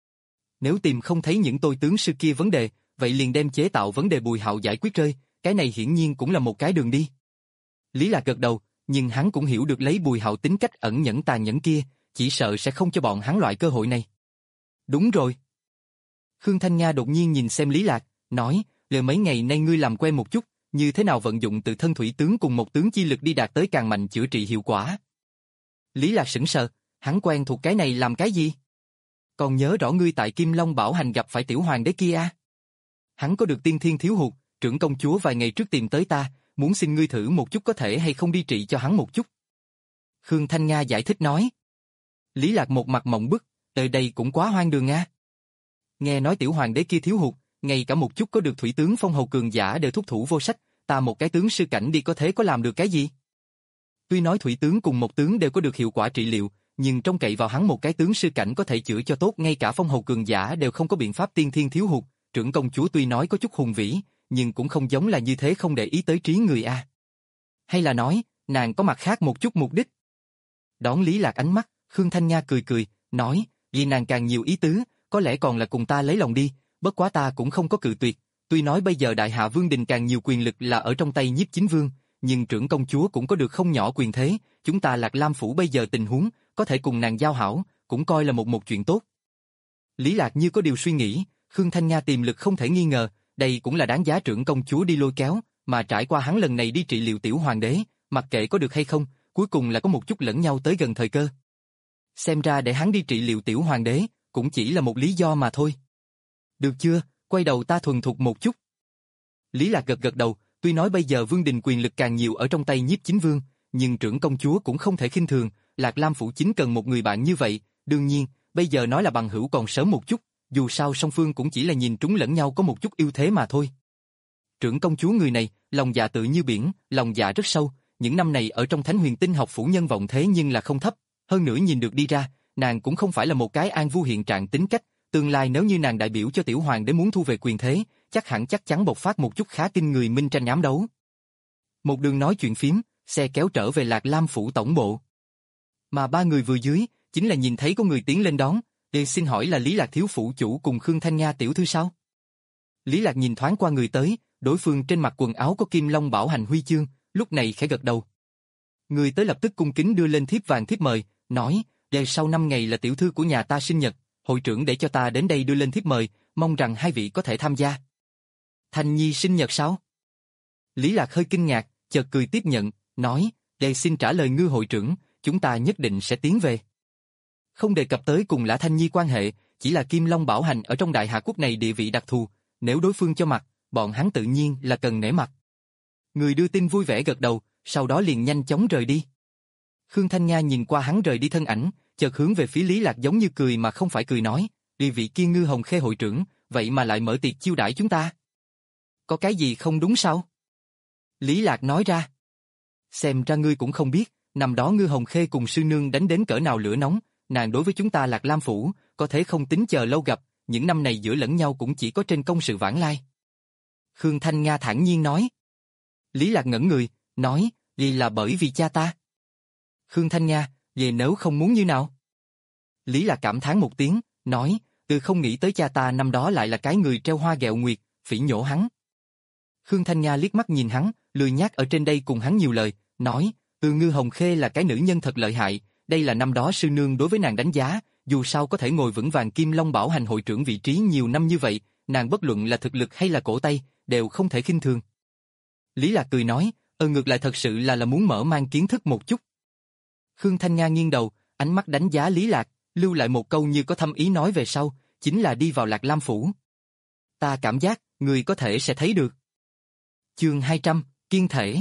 Nếu tìm không thấy những tôi tướng sư kia vấn đề, vậy liền đem chế tạo vấn đề Bùi Hạo giải quyết rơi, cái này hiển nhiên cũng là một cái đường đi. Lý Lạc gật đầu, nhưng hắn cũng hiểu được lấy Bùi Hạo tính cách ẩn nhẫn tàn nhẫn kia, chỉ sợ sẽ không cho bọn hắn loại cơ hội này. Đúng rồi. Khương Thanh Nga đột nhiên nhìn xem Lý Lạc, nói, lừa mấy ngày nay ngươi làm quen một chút, như thế nào vận dụng tự thân thủy tướng cùng một tướng chi lực đi đạt tới càng mạnh chữa trị hiệu quả. Lý Lạc sững sờ, hắn quen thuộc cái này làm cái gì? Còn nhớ rõ ngươi tại Kim Long Bảo Hành gặp phải tiểu hoàng đế kia à? Hắn có được tiên thiên thiếu hụt, trưởng công chúa vài ngày trước tìm tới ta, muốn xin ngươi thử một chút có thể hay không đi trị cho hắn một chút. Khương Thanh Nga giải thích nói. Lý Lạc một mặt mộng bức, tới đây cũng quá hoang đường nga. Nghe nói tiểu hoàng đế kia thiếu hụt, ngay cả một chút có được thủy tướng phong hầu cường giả đều thúc thủ vô sách, ta một cái tướng sư cảnh đi có thế có làm được cái gì? Tuy nói thủy tướng cùng một tướng đều có được hiệu quả trị liệu, nhưng trông cậy vào hắn một cái tướng sư cảnh có thể chữa cho tốt ngay cả phong hầu cường giả đều không có biện pháp tiên thiên thiếu hụt, trưởng công chúa tuy nói có chút hùng vĩ, nhưng cũng không giống là như thế không để ý tới trí người a. Hay là nói, nàng có mặt khác một chút mục đích? Đón Lý Lạc ánh mắt, Khương Thanh Nga cười cười, nói, vì nàng càng nhiều ý tứ, có lẽ còn là cùng ta lấy lòng đi, bất quá ta cũng không có cự tuyệt, tuy nói bây giờ Đại Hạ Vương đình càng nhiều quyền lực là ở trong tay Nhiếp Chính Vương, nhưng trưởng công chúa cũng có được không nhỏ quyền thế, chúng ta Lạc Lam phủ bây giờ tình huống, có thể cùng nàng giao hảo, cũng coi là một một chuyện tốt. Lý Lạc như có điều suy nghĩ, Khương Thanh Nga tiềm lực không thể nghi ngờ, đây cũng là đáng giá trưởng công chúa đi lôi kéo, mà trải qua hắn lần này đi trị liệu tiểu hoàng đế, mặc kệ có được hay không, cuối cùng là có một chút lẫn nhau tới gần thời cơ. Xem ra để hắn đi trị liệu tiểu hoàng đế, cũng chỉ là một lý do mà thôi. Được chưa, quay đầu ta thuần thục một chút. Lý Lạc gật gật đầu, tuy nói bây giờ vương đình quyền lực càng nhiều ở trong tay Nhiếp Chính Vương, nhưng trưởng công chúa cũng không thể khinh thường, Lạc Lam phủ chính cần một người bạn như vậy, đương nhiên, bây giờ nói là bằng hữu còn sớm một chút, dù sao song phương cũng chỉ là nhìn trúng lẫn nhau có một chút ưu thế mà thôi. Trưởng công chúa người này, lòng dạ tự như biển, lòng dạ rất sâu, những năm này ở trong Thánh Huyền Tinh học phủ nhân vọng thế nhưng là không thấp, hơn nữa nhìn được đi ra, nàng cũng không phải là một cái an vu hiện trạng tính cách, tương lai nếu như nàng đại biểu cho tiểu hoàng đế muốn thu về quyền thế, chắc hẳn chắc chắn bộc phát một chút khá kinh người minh tranh ám đấu. Một đường nói chuyện phím, xe kéo trở về Lạc Lam phủ tổng bộ. Mà ba người vừa dưới, chính là nhìn thấy có người tiến lên đón, để xin hỏi là Lý Lạc thiếu phủ chủ cùng Khương Thanh Nga tiểu thư sao? Lý Lạc nhìn thoáng qua người tới, đối phương trên mặt quần áo có Kim Long Bảo Hành huy chương, lúc này khẽ gật đầu. Người tới lập tức cung kính đưa lên thiếp vàng thiếp mời, nói, đề sau năm ngày là tiểu thư của nhà ta sinh nhật, hội trưởng để cho ta đến đây đưa lên thiếp mời, mong rằng hai vị có thể tham gia. Thanh Nhi sinh nhật sao? Lý Lạc hơi kinh ngạc, chợt cười tiếp nhận, nói, đề xin trả lời ngư hội trưởng, chúng ta nhất định sẽ tiến về. Không đề cập tới cùng Lã Thanh Nhi quan hệ, chỉ là Kim Long Bảo Hành ở trong Đại Hạ quốc này địa vị đặc thù, nếu đối phương cho mặt, bọn hắn tự nhiên là cần nể mặt. Người đưa tin vui vẻ gật đầu, sau đó liền nhanh chóng rời đi. Khương Thanh Nga nhìn qua hắn rời đi thân ảnh, chợt hướng về phía Lý Lạc giống như cười mà không phải cười nói, địa vị kia Ngư Hồng Khê hội trưởng, vậy mà lại mở tiệc chiêu đãi chúng ta. Có cái gì không đúng sao? Lý Lạc nói ra. Xem ra ngươi cũng không biết, năm đó Ngư Hồng Khê cùng sư nương đánh đến cỡ nào lửa nóng, nàng đối với chúng ta Lạc Lam phủ, có thể không tính chờ lâu gặp, những năm này giữa lẫn nhau cũng chỉ có trên công sự vãng lai. Khương Thanh Nga thản nhiên nói. Lý Lạc ngẩn người, nói, vì là bởi vì cha ta. Khương Thanh Nga, về nếu không muốn như nào? Lý Lạc cảm thán một tiếng, nói, từ không nghĩ tới cha ta năm đó lại là cái người treo hoa ghẹo nguyệt, phỉ nhổ hắn. Khương Thanh Nga liếc mắt nhìn hắn, lười nhác ở trên đây cùng hắn nhiều lời, nói, từ Ngư Hồng Khê là cái nữ nhân thật lợi hại, đây là năm đó sư nương đối với nàng đánh giá, dù sao có thể ngồi vững vàng Kim Long Bảo Hành hội trưởng vị trí nhiều năm như vậy, nàng bất luận là thực lực hay là cổ tay, đều không thể khinh thường. Lý Lạc cười nói, ờ ngược lại thật sự là là muốn mở mang kiến thức một chút. Khương Thanh Nga nghiêng đầu, ánh mắt đánh giá Lý Lạc, lưu lại một câu như có thâm ý nói về sau, chính là đi vào Lạc Lam phủ. Ta cảm giác, người có thể sẽ thấy được. Chương hai trăm, kiên thể.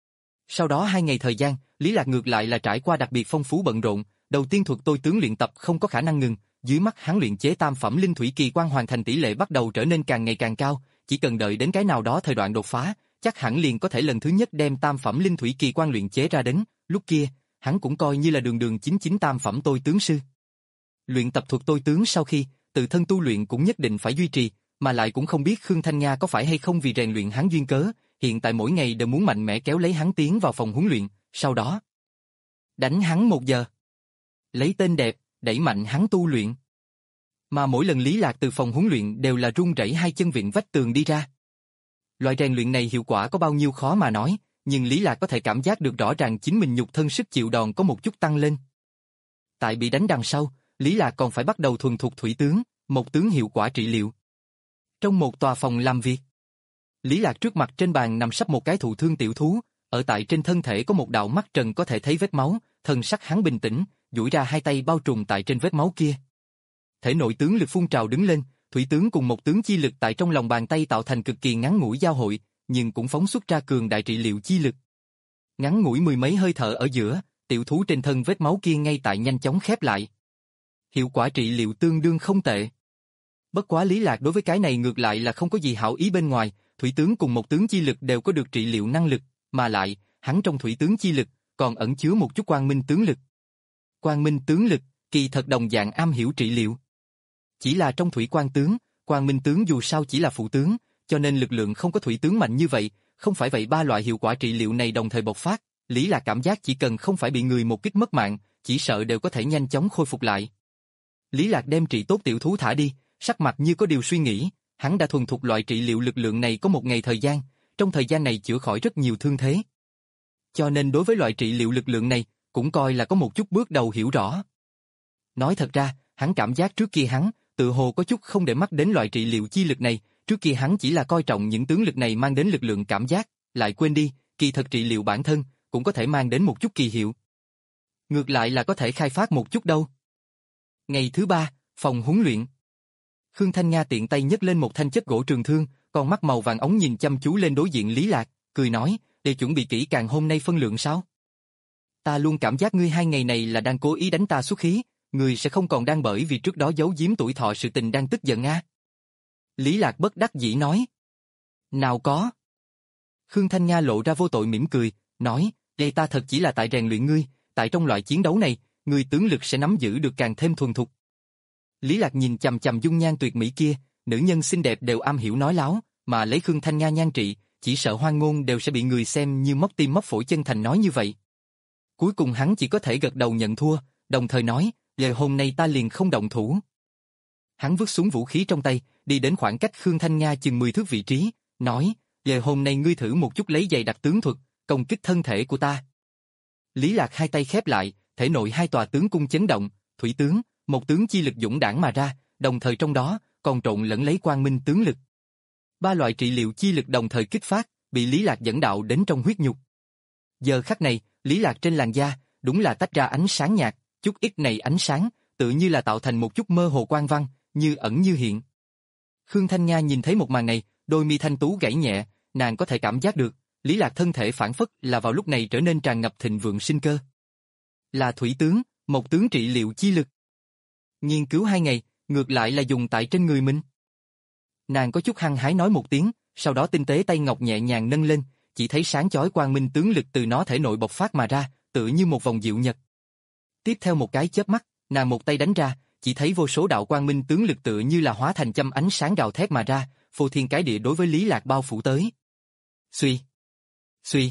Sau đó hai ngày thời gian, Lý Lạc ngược lại là trải qua đặc biệt phong phú bận rộn, đầu tiên thuật tôi tướng luyện tập không có khả năng ngừng, Dưới mắt hắn luyện chế tam phẩm linh thủy kỳ quan hoàn thành tỷ lệ bắt đầu trở nên càng ngày càng cao, chỉ cần đợi đến cái nào đó thời đoạn đột phá, chắc hẳn liền có thể lần thứ nhất đem tam phẩm linh thủy kỳ quan luyện chế ra đến, lúc kia, hắn cũng coi như là đường đường chính chính tam phẩm tôi tướng sư. Luyện tập thuật tôi tướng sau khi, tự thân tu luyện cũng nhất định phải duy trì, mà lại cũng không biết Khương Thanh Nga có phải hay không vì rèn luyện hắn duyên cớ, hiện tại mỗi ngày đều muốn mạnh mẽ kéo lấy hắn tiến vào phòng huấn luyện, sau đó đánh hắn một giờ. Lấy tên đẹp, đẩy mạnh hắn tu luyện. Mà mỗi lần Lý Lạc từ phòng huấn luyện đều là run rẩy hai chân viện vách tường đi ra. Loại rèn luyện này hiệu quả có bao nhiêu khó mà nói, nhưng Lý Lạc có thể cảm giác được rõ ràng chính mình nhục thân sức chịu đòn có một chút tăng lên. Tại bị đánh đằng sau, Lý Lạc còn phải bắt đầu thuần thục thủy tướng, một tướng hiệu quả trị liệu. Trong một tòa phòng làm việc, Lý Lạc trước mặt trên bàn nằm sắp một cái thụ thương tiểu thú, ở tại trên thân thể có một đạo mắt trần có thể thấy vết máu, thần sắc hắn bình tĩnh, duỗi ra hai tay bao trùm tại trên vết máu kia. Thể nội tướng lực phun trào đứng lên, thủy tướng cùng một tướng chi lực tại trong lòng bàn tay tạo thành cực kỳ ngắn ngủi giao hội, nhưng cũng phóng xuất ra cường đại trị liệu chi lực. Ngắn ngủi mười mấy hơi thở ở giữa, tiểu thú trên thân vết máu kia ngay tại nhanh chóng khép lại. Hiệu quả trị liệu tương đương không tệ. Bất quá Lý Lạc đối với cái này ngược lại là không có gì hảo ý bên ngoài, thủy tướng cùng một tướng chi lực đều có được trị liệu năng lực, mà lại, hắn trong thủy tướng chi lực còn ẩn chứa một chút quang minh tướng lực. Quang minh tướng lực, kỳ thật đồng dạng am hiểu trị liệu. Chỉ là trong thủy quang tướng, quang minh tướng dù sao chỉ là phụ tướng, cho nên lực lượng không có thủy tướng mạnh như vậy, không phải vậy ba loại hiệu quả trị liệu này đồng thời bộc phát, Lý Lạc cảm giác chỉ cần không phải bị người một kích mất mạng, chỉ sợ đều có thể nhanh chóng khôi phục lại. Lý Lạc đem trị tốt tiểu thú thả đi, sắc mặt như có điều suy nghĩ, hắn đã thuần thục loại trị liệu lực lượng này có một ngày thời gian, trong thời gian này chữa khỏi rất nhiều thương thế. Cho nên đối với loại trị liệu lực lượng này, cũng coi là có một chút bước đầu hiểu rõ. Nói thật ra, hắn cảm giác trước kia hắn, tự hồ có chút không để mắt đến loại trị liệu chi lực này, trước kia hắn chỉ là coi trọng những tướng lực này mang đến lực lượng cảm giác, lại quên đi, kỳ thật trị liệu bản thân, cũng có thể mang đến một chút kỳ hiệu. Ngược lại là có thể khai phát một chút đâu. Ngày thứ ba, phòng huấn luyện. Khương Thanh Nga tiện tay nhấc lên một thanh chất gỗ trường thương, con mắt màu vàng ống nhìn chăm chú lên đối diện Lý Lạc, cười nói, để chuẩn bị kỹ càng hôm nay phân lượng sao? Ta luôn cảm giác ngươi hai ngày này là đang cố ý đánh ta xuất khí, ngươi sẽ không còn đang bởi vì trước đó giấu giếm tuổi thọ sự tình đang tức giận a? Lý Lạc bất đắc dĩ nói. Nào có. Khương Thanh Nga lộ ra vô tội mỉm cười, nói, đây ta thật chỉ là tại rèn luyện ngươi, tại trong loại chiến đấu này, ngươi tướng lực sẽ nắm giữ được càng thêm thuần thục. Lý Lạc nhìn chằm chằm dung nhan tuyệt mỹ kia, nữ nhân xinh đẹp đều am hiểu nói láo, mà lấy Khương Thanh Nga nhan trị, chỉ sợ hoang ngôn đều sẽ bị người xem như móc tim móc phổi chân thành nói như vậy. Cuối cùng hắn chỉ có thể gật đầu nhận thua, đồng thời nói, giờ hôm nay ta liền không động thủ. Hắn vứt xuống vũ khí trong tay, đi đến khoảng cách Khương Thanh Nga chừng mười thước vị trí, nói, giờ hôm nay ngươi thử một chút lấy giày đặc tướng thuật, công kích thân thể của ta. Lý Lạc hai tay khép lại, thể nội hai tòa tướng cung chấn động, thủy tướng, một tướng chi lực dũng đãng mà ra, đồng thời trong đó còn trộn lẫn lấy quang minh tướng lực. Ba loại trị liệu chi lực đồng thời kích phát, bị Lý Lạc dẫn đạo đến trong huyết nhục. Giờ khắc này, Lý Lạc trên làn da, đúng là tách ra ánh sáng nhạt, chút ít này ánh sáng, tự như là tạo thành một chút mơ hồ quang văn, như ẩn như hiện. Khương Thanh Nga nhìn thấy một màn này, đôi mi thanh tú gãy nhẹ, nàng có thể cảm giác được, Lý Lạc thân thể phản phất là vào lúc này trở nên tràn ngập thịnh vượng sinh cơ. Là thủy tướng, một tướng trị liệu chi lực. Nghiên cứu hai ngày, ngược lại là dùng tại trên người mình. Nàng có chút hăng hái nói một tiếng, sau đó tinh tế tay ngọc nhẹ nhàng nâng lên, chỉ thấy sáng chói quang minh tướng lực từ nó thể nội bộc phát mà ra, tựa như một vòng diệu nhật. Tiếp theo một cái chớp mắt, nàng một tay đánh ra, chỉ thấy vô số đạo quang minh tướng lực tựa như là hóa thành châm ánh sáng gào thét mà ra, phô thiên cái địa đối với Lý Lạc bao phủ tới. Suy, suy.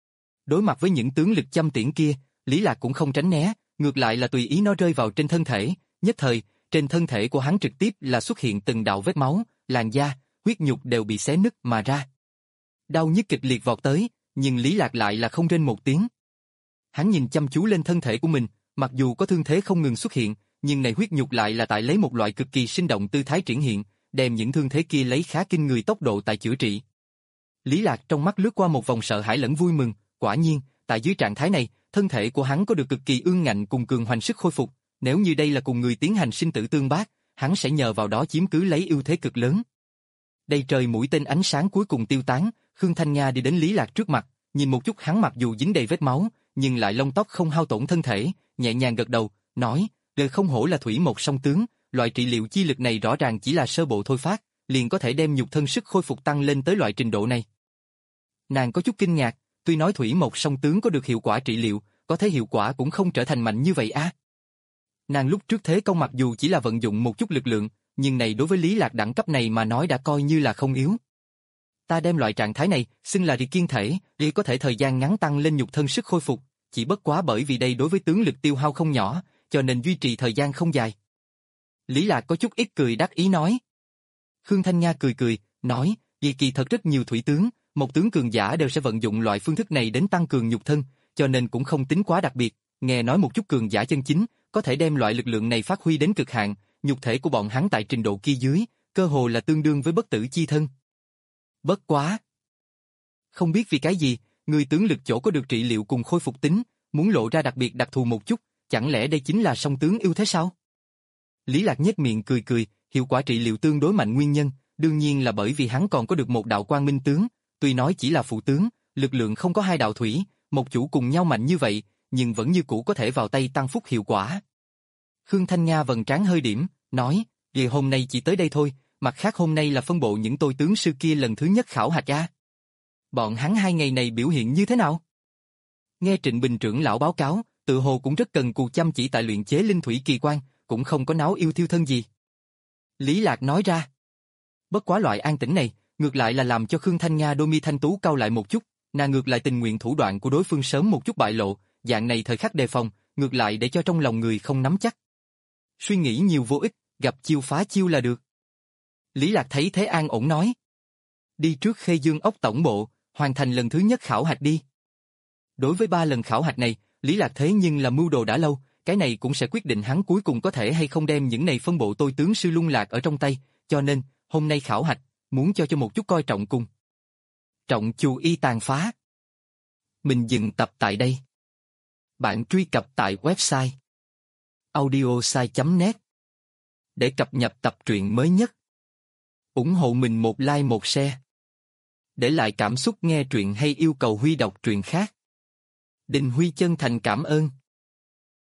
Đối mặt với những tướng lực châm tiễn kia, Lý Lạc cũng không tránh né, ngược lại là tùy ý nó rơi vào trên thân thể, nhất thời, trên thân thể của hắn trực tiếp là xuất hiện từng đạo vết máu, làn da, huyết nhục đều bị xé nứt mà ra. Đau nhức kịch liệt vọt tới, nhưng Lý Lạc lại là không rên một tiếng. Hắn nhìn chăm chú lên thân thể của mình, mặc dù có thương thế không ngừng xuất hiện, nhưng này huyết nhục lại là tại lấy một loại cực kỳ sinh động tư thái triển hiện, đem những thương thế kia lấy khá kinh người tốc độ tại chữa trị. Lý Lạc trong mắt lướt qua một vòng sợ hãi lẫn vui mừng, quả nhiên, tại dưới trạng thái này, thân thể của hắn có được cực kỳ ương ngạnh cùng cường hoành sức khôi phục, nếu như đây là cùng người tiến hành sinh tử tương bác, hắn sẽ nhờ vào đó chiếm cứ lấy ưu thế cực lớn. Đây trời mũi tên ánh sáng cuối cùng tiêu tán, Khương Thanh Nga đi đến Lý Lạc trước mặt, nhìn một chút hắn mặc dù dính đầy vết máu, nhưng lại lông tóc không hao tổn thân thể, nhẹ nhàng gật đầu, nói, đời không hổ là thủy một song tướng, loại trị liệu chi lực này rõ ràng chỉ là sơ bộ thôi phát, liền có thể đem nhục thân sức khôi phục tăng lên tới loại trình độ này. Nàng có chút kinh ngạc, tuy nói thủy mộc song tướng có được hiệu quả trị liệu, có thể hiệu quả cũng không trở thành mạnh như vậy a. À. Nàng lúc trước thế công mặc dù chỉ là vận dụng một chút lực lượng, nhưng này đối với Lý Lạc đẳng cấp này mà nói đã coi như là không yếu. Ta đem loại trạng thái này xưng là Rì Kiên thể, để có thể thời gian ngắn tăng lên nhục thân sức khôi phục, chỉ bất quá bởi vì đây đối với tướng lực tiêu hao không nhỏ, cho nên duy trì thời gian không dài. Lý Lạc có chút ít cười đắc ý nói. Khương Thanh Nga cười cười, nói, vì kỳ thật rất nhiều thủy tướng, một tướng cường giả đều sẽ vận dụng loại phương thức này đến tăng cường nhục thân, cho nên cũng không tính quá đặc biệt, nghe nói một chút cường giả chân chính, có thể đem loại lực lượng này phát huy đến cực hạn, nhục thể của bọn hắn tại trình độ kia dưới, cơ hồ là tương đương với bất tử chi thân. Bất quá. Không biết vì cái gì, người tướng lực chỗ có được trị liệu cùng khôi phục tính, muốn lộ ra đặc biệt đặc thù một chút, chẳng lẽ đây chính là song tướng ưu thế sao? Lý Lạc nhếch miệng cười cười, hiệu quả trị liệu tương đối mạnh nguyên nhân, đương nhiên là bởi vì hắn còn có được một đạo quang minh tướng, tuy nói chỉ là phụ tướng, lực lượng không có hai đạo thủy, một chủ cùng nhau mạnh như vậy, nhưng vẫn như cũ có thể vào tay tăng phúc hiệu quả. Khương Thanh Nga vầng trán hơi điểm, nói, về hôm nay chỉ tới đây thôi, mặt khác hôm nay là phân bộ những tôi tướng sư kia lần thứ nhất khảo hạch a. Bọn hắn hai ngày này biểu hiện như thế nào? Nghe Trịnh Bình trưởng lão báo cáo, tự hồ cũng rất cần cù chăm chỉ tại luyện chế linh thủy kỳ quan, cũng không có náo yêu thiêu thân gì. Lý Lạc nói ra. Bất quá loại an tĩnh này, ngược lại là làm cho Khương Thanh Nga đôi mi thanh tú cau lại một chút, nàng ngược lại tình nguyện thủ đoạn của đối phương sớm một chút bại lộ, dạng này thời khắc đề phòng, ngược lại để cho trong lòng người không nắm chắc. Suy nghĩ nhiều vô ích, gặp chiêu phá chiêu là được. Lý Lạc thấy thế an ổn nói. Đi trước Khê Dương ốc tổng bộ, hoàn thành lần thứ nhất khảo hạch đi. Đối với ba lần khảo hạch này, Lý Lạc thế nhưng là mưu đồ đã lâu, cái này cũng sẽ quyết định hắn cuối cùng có thể hay không đem những này phân bộ tôi tướng sư lung lạc ở trong tay, cho nên, hôm nay khảo hạch, muốn cho cho một chút coi trọng cùng. Trọng chù y tàn phá. Mình dừng tập tại đây. Bạn truy cập tại website audiosai chấm net để cập nhật tập truyện mới nhất. Ủng hộ mình một like một share. Để lại cảm xúc nghe truyện hay yêu cầu Huy đọc truyện khác. Đình Huy chân thành cảm ơn.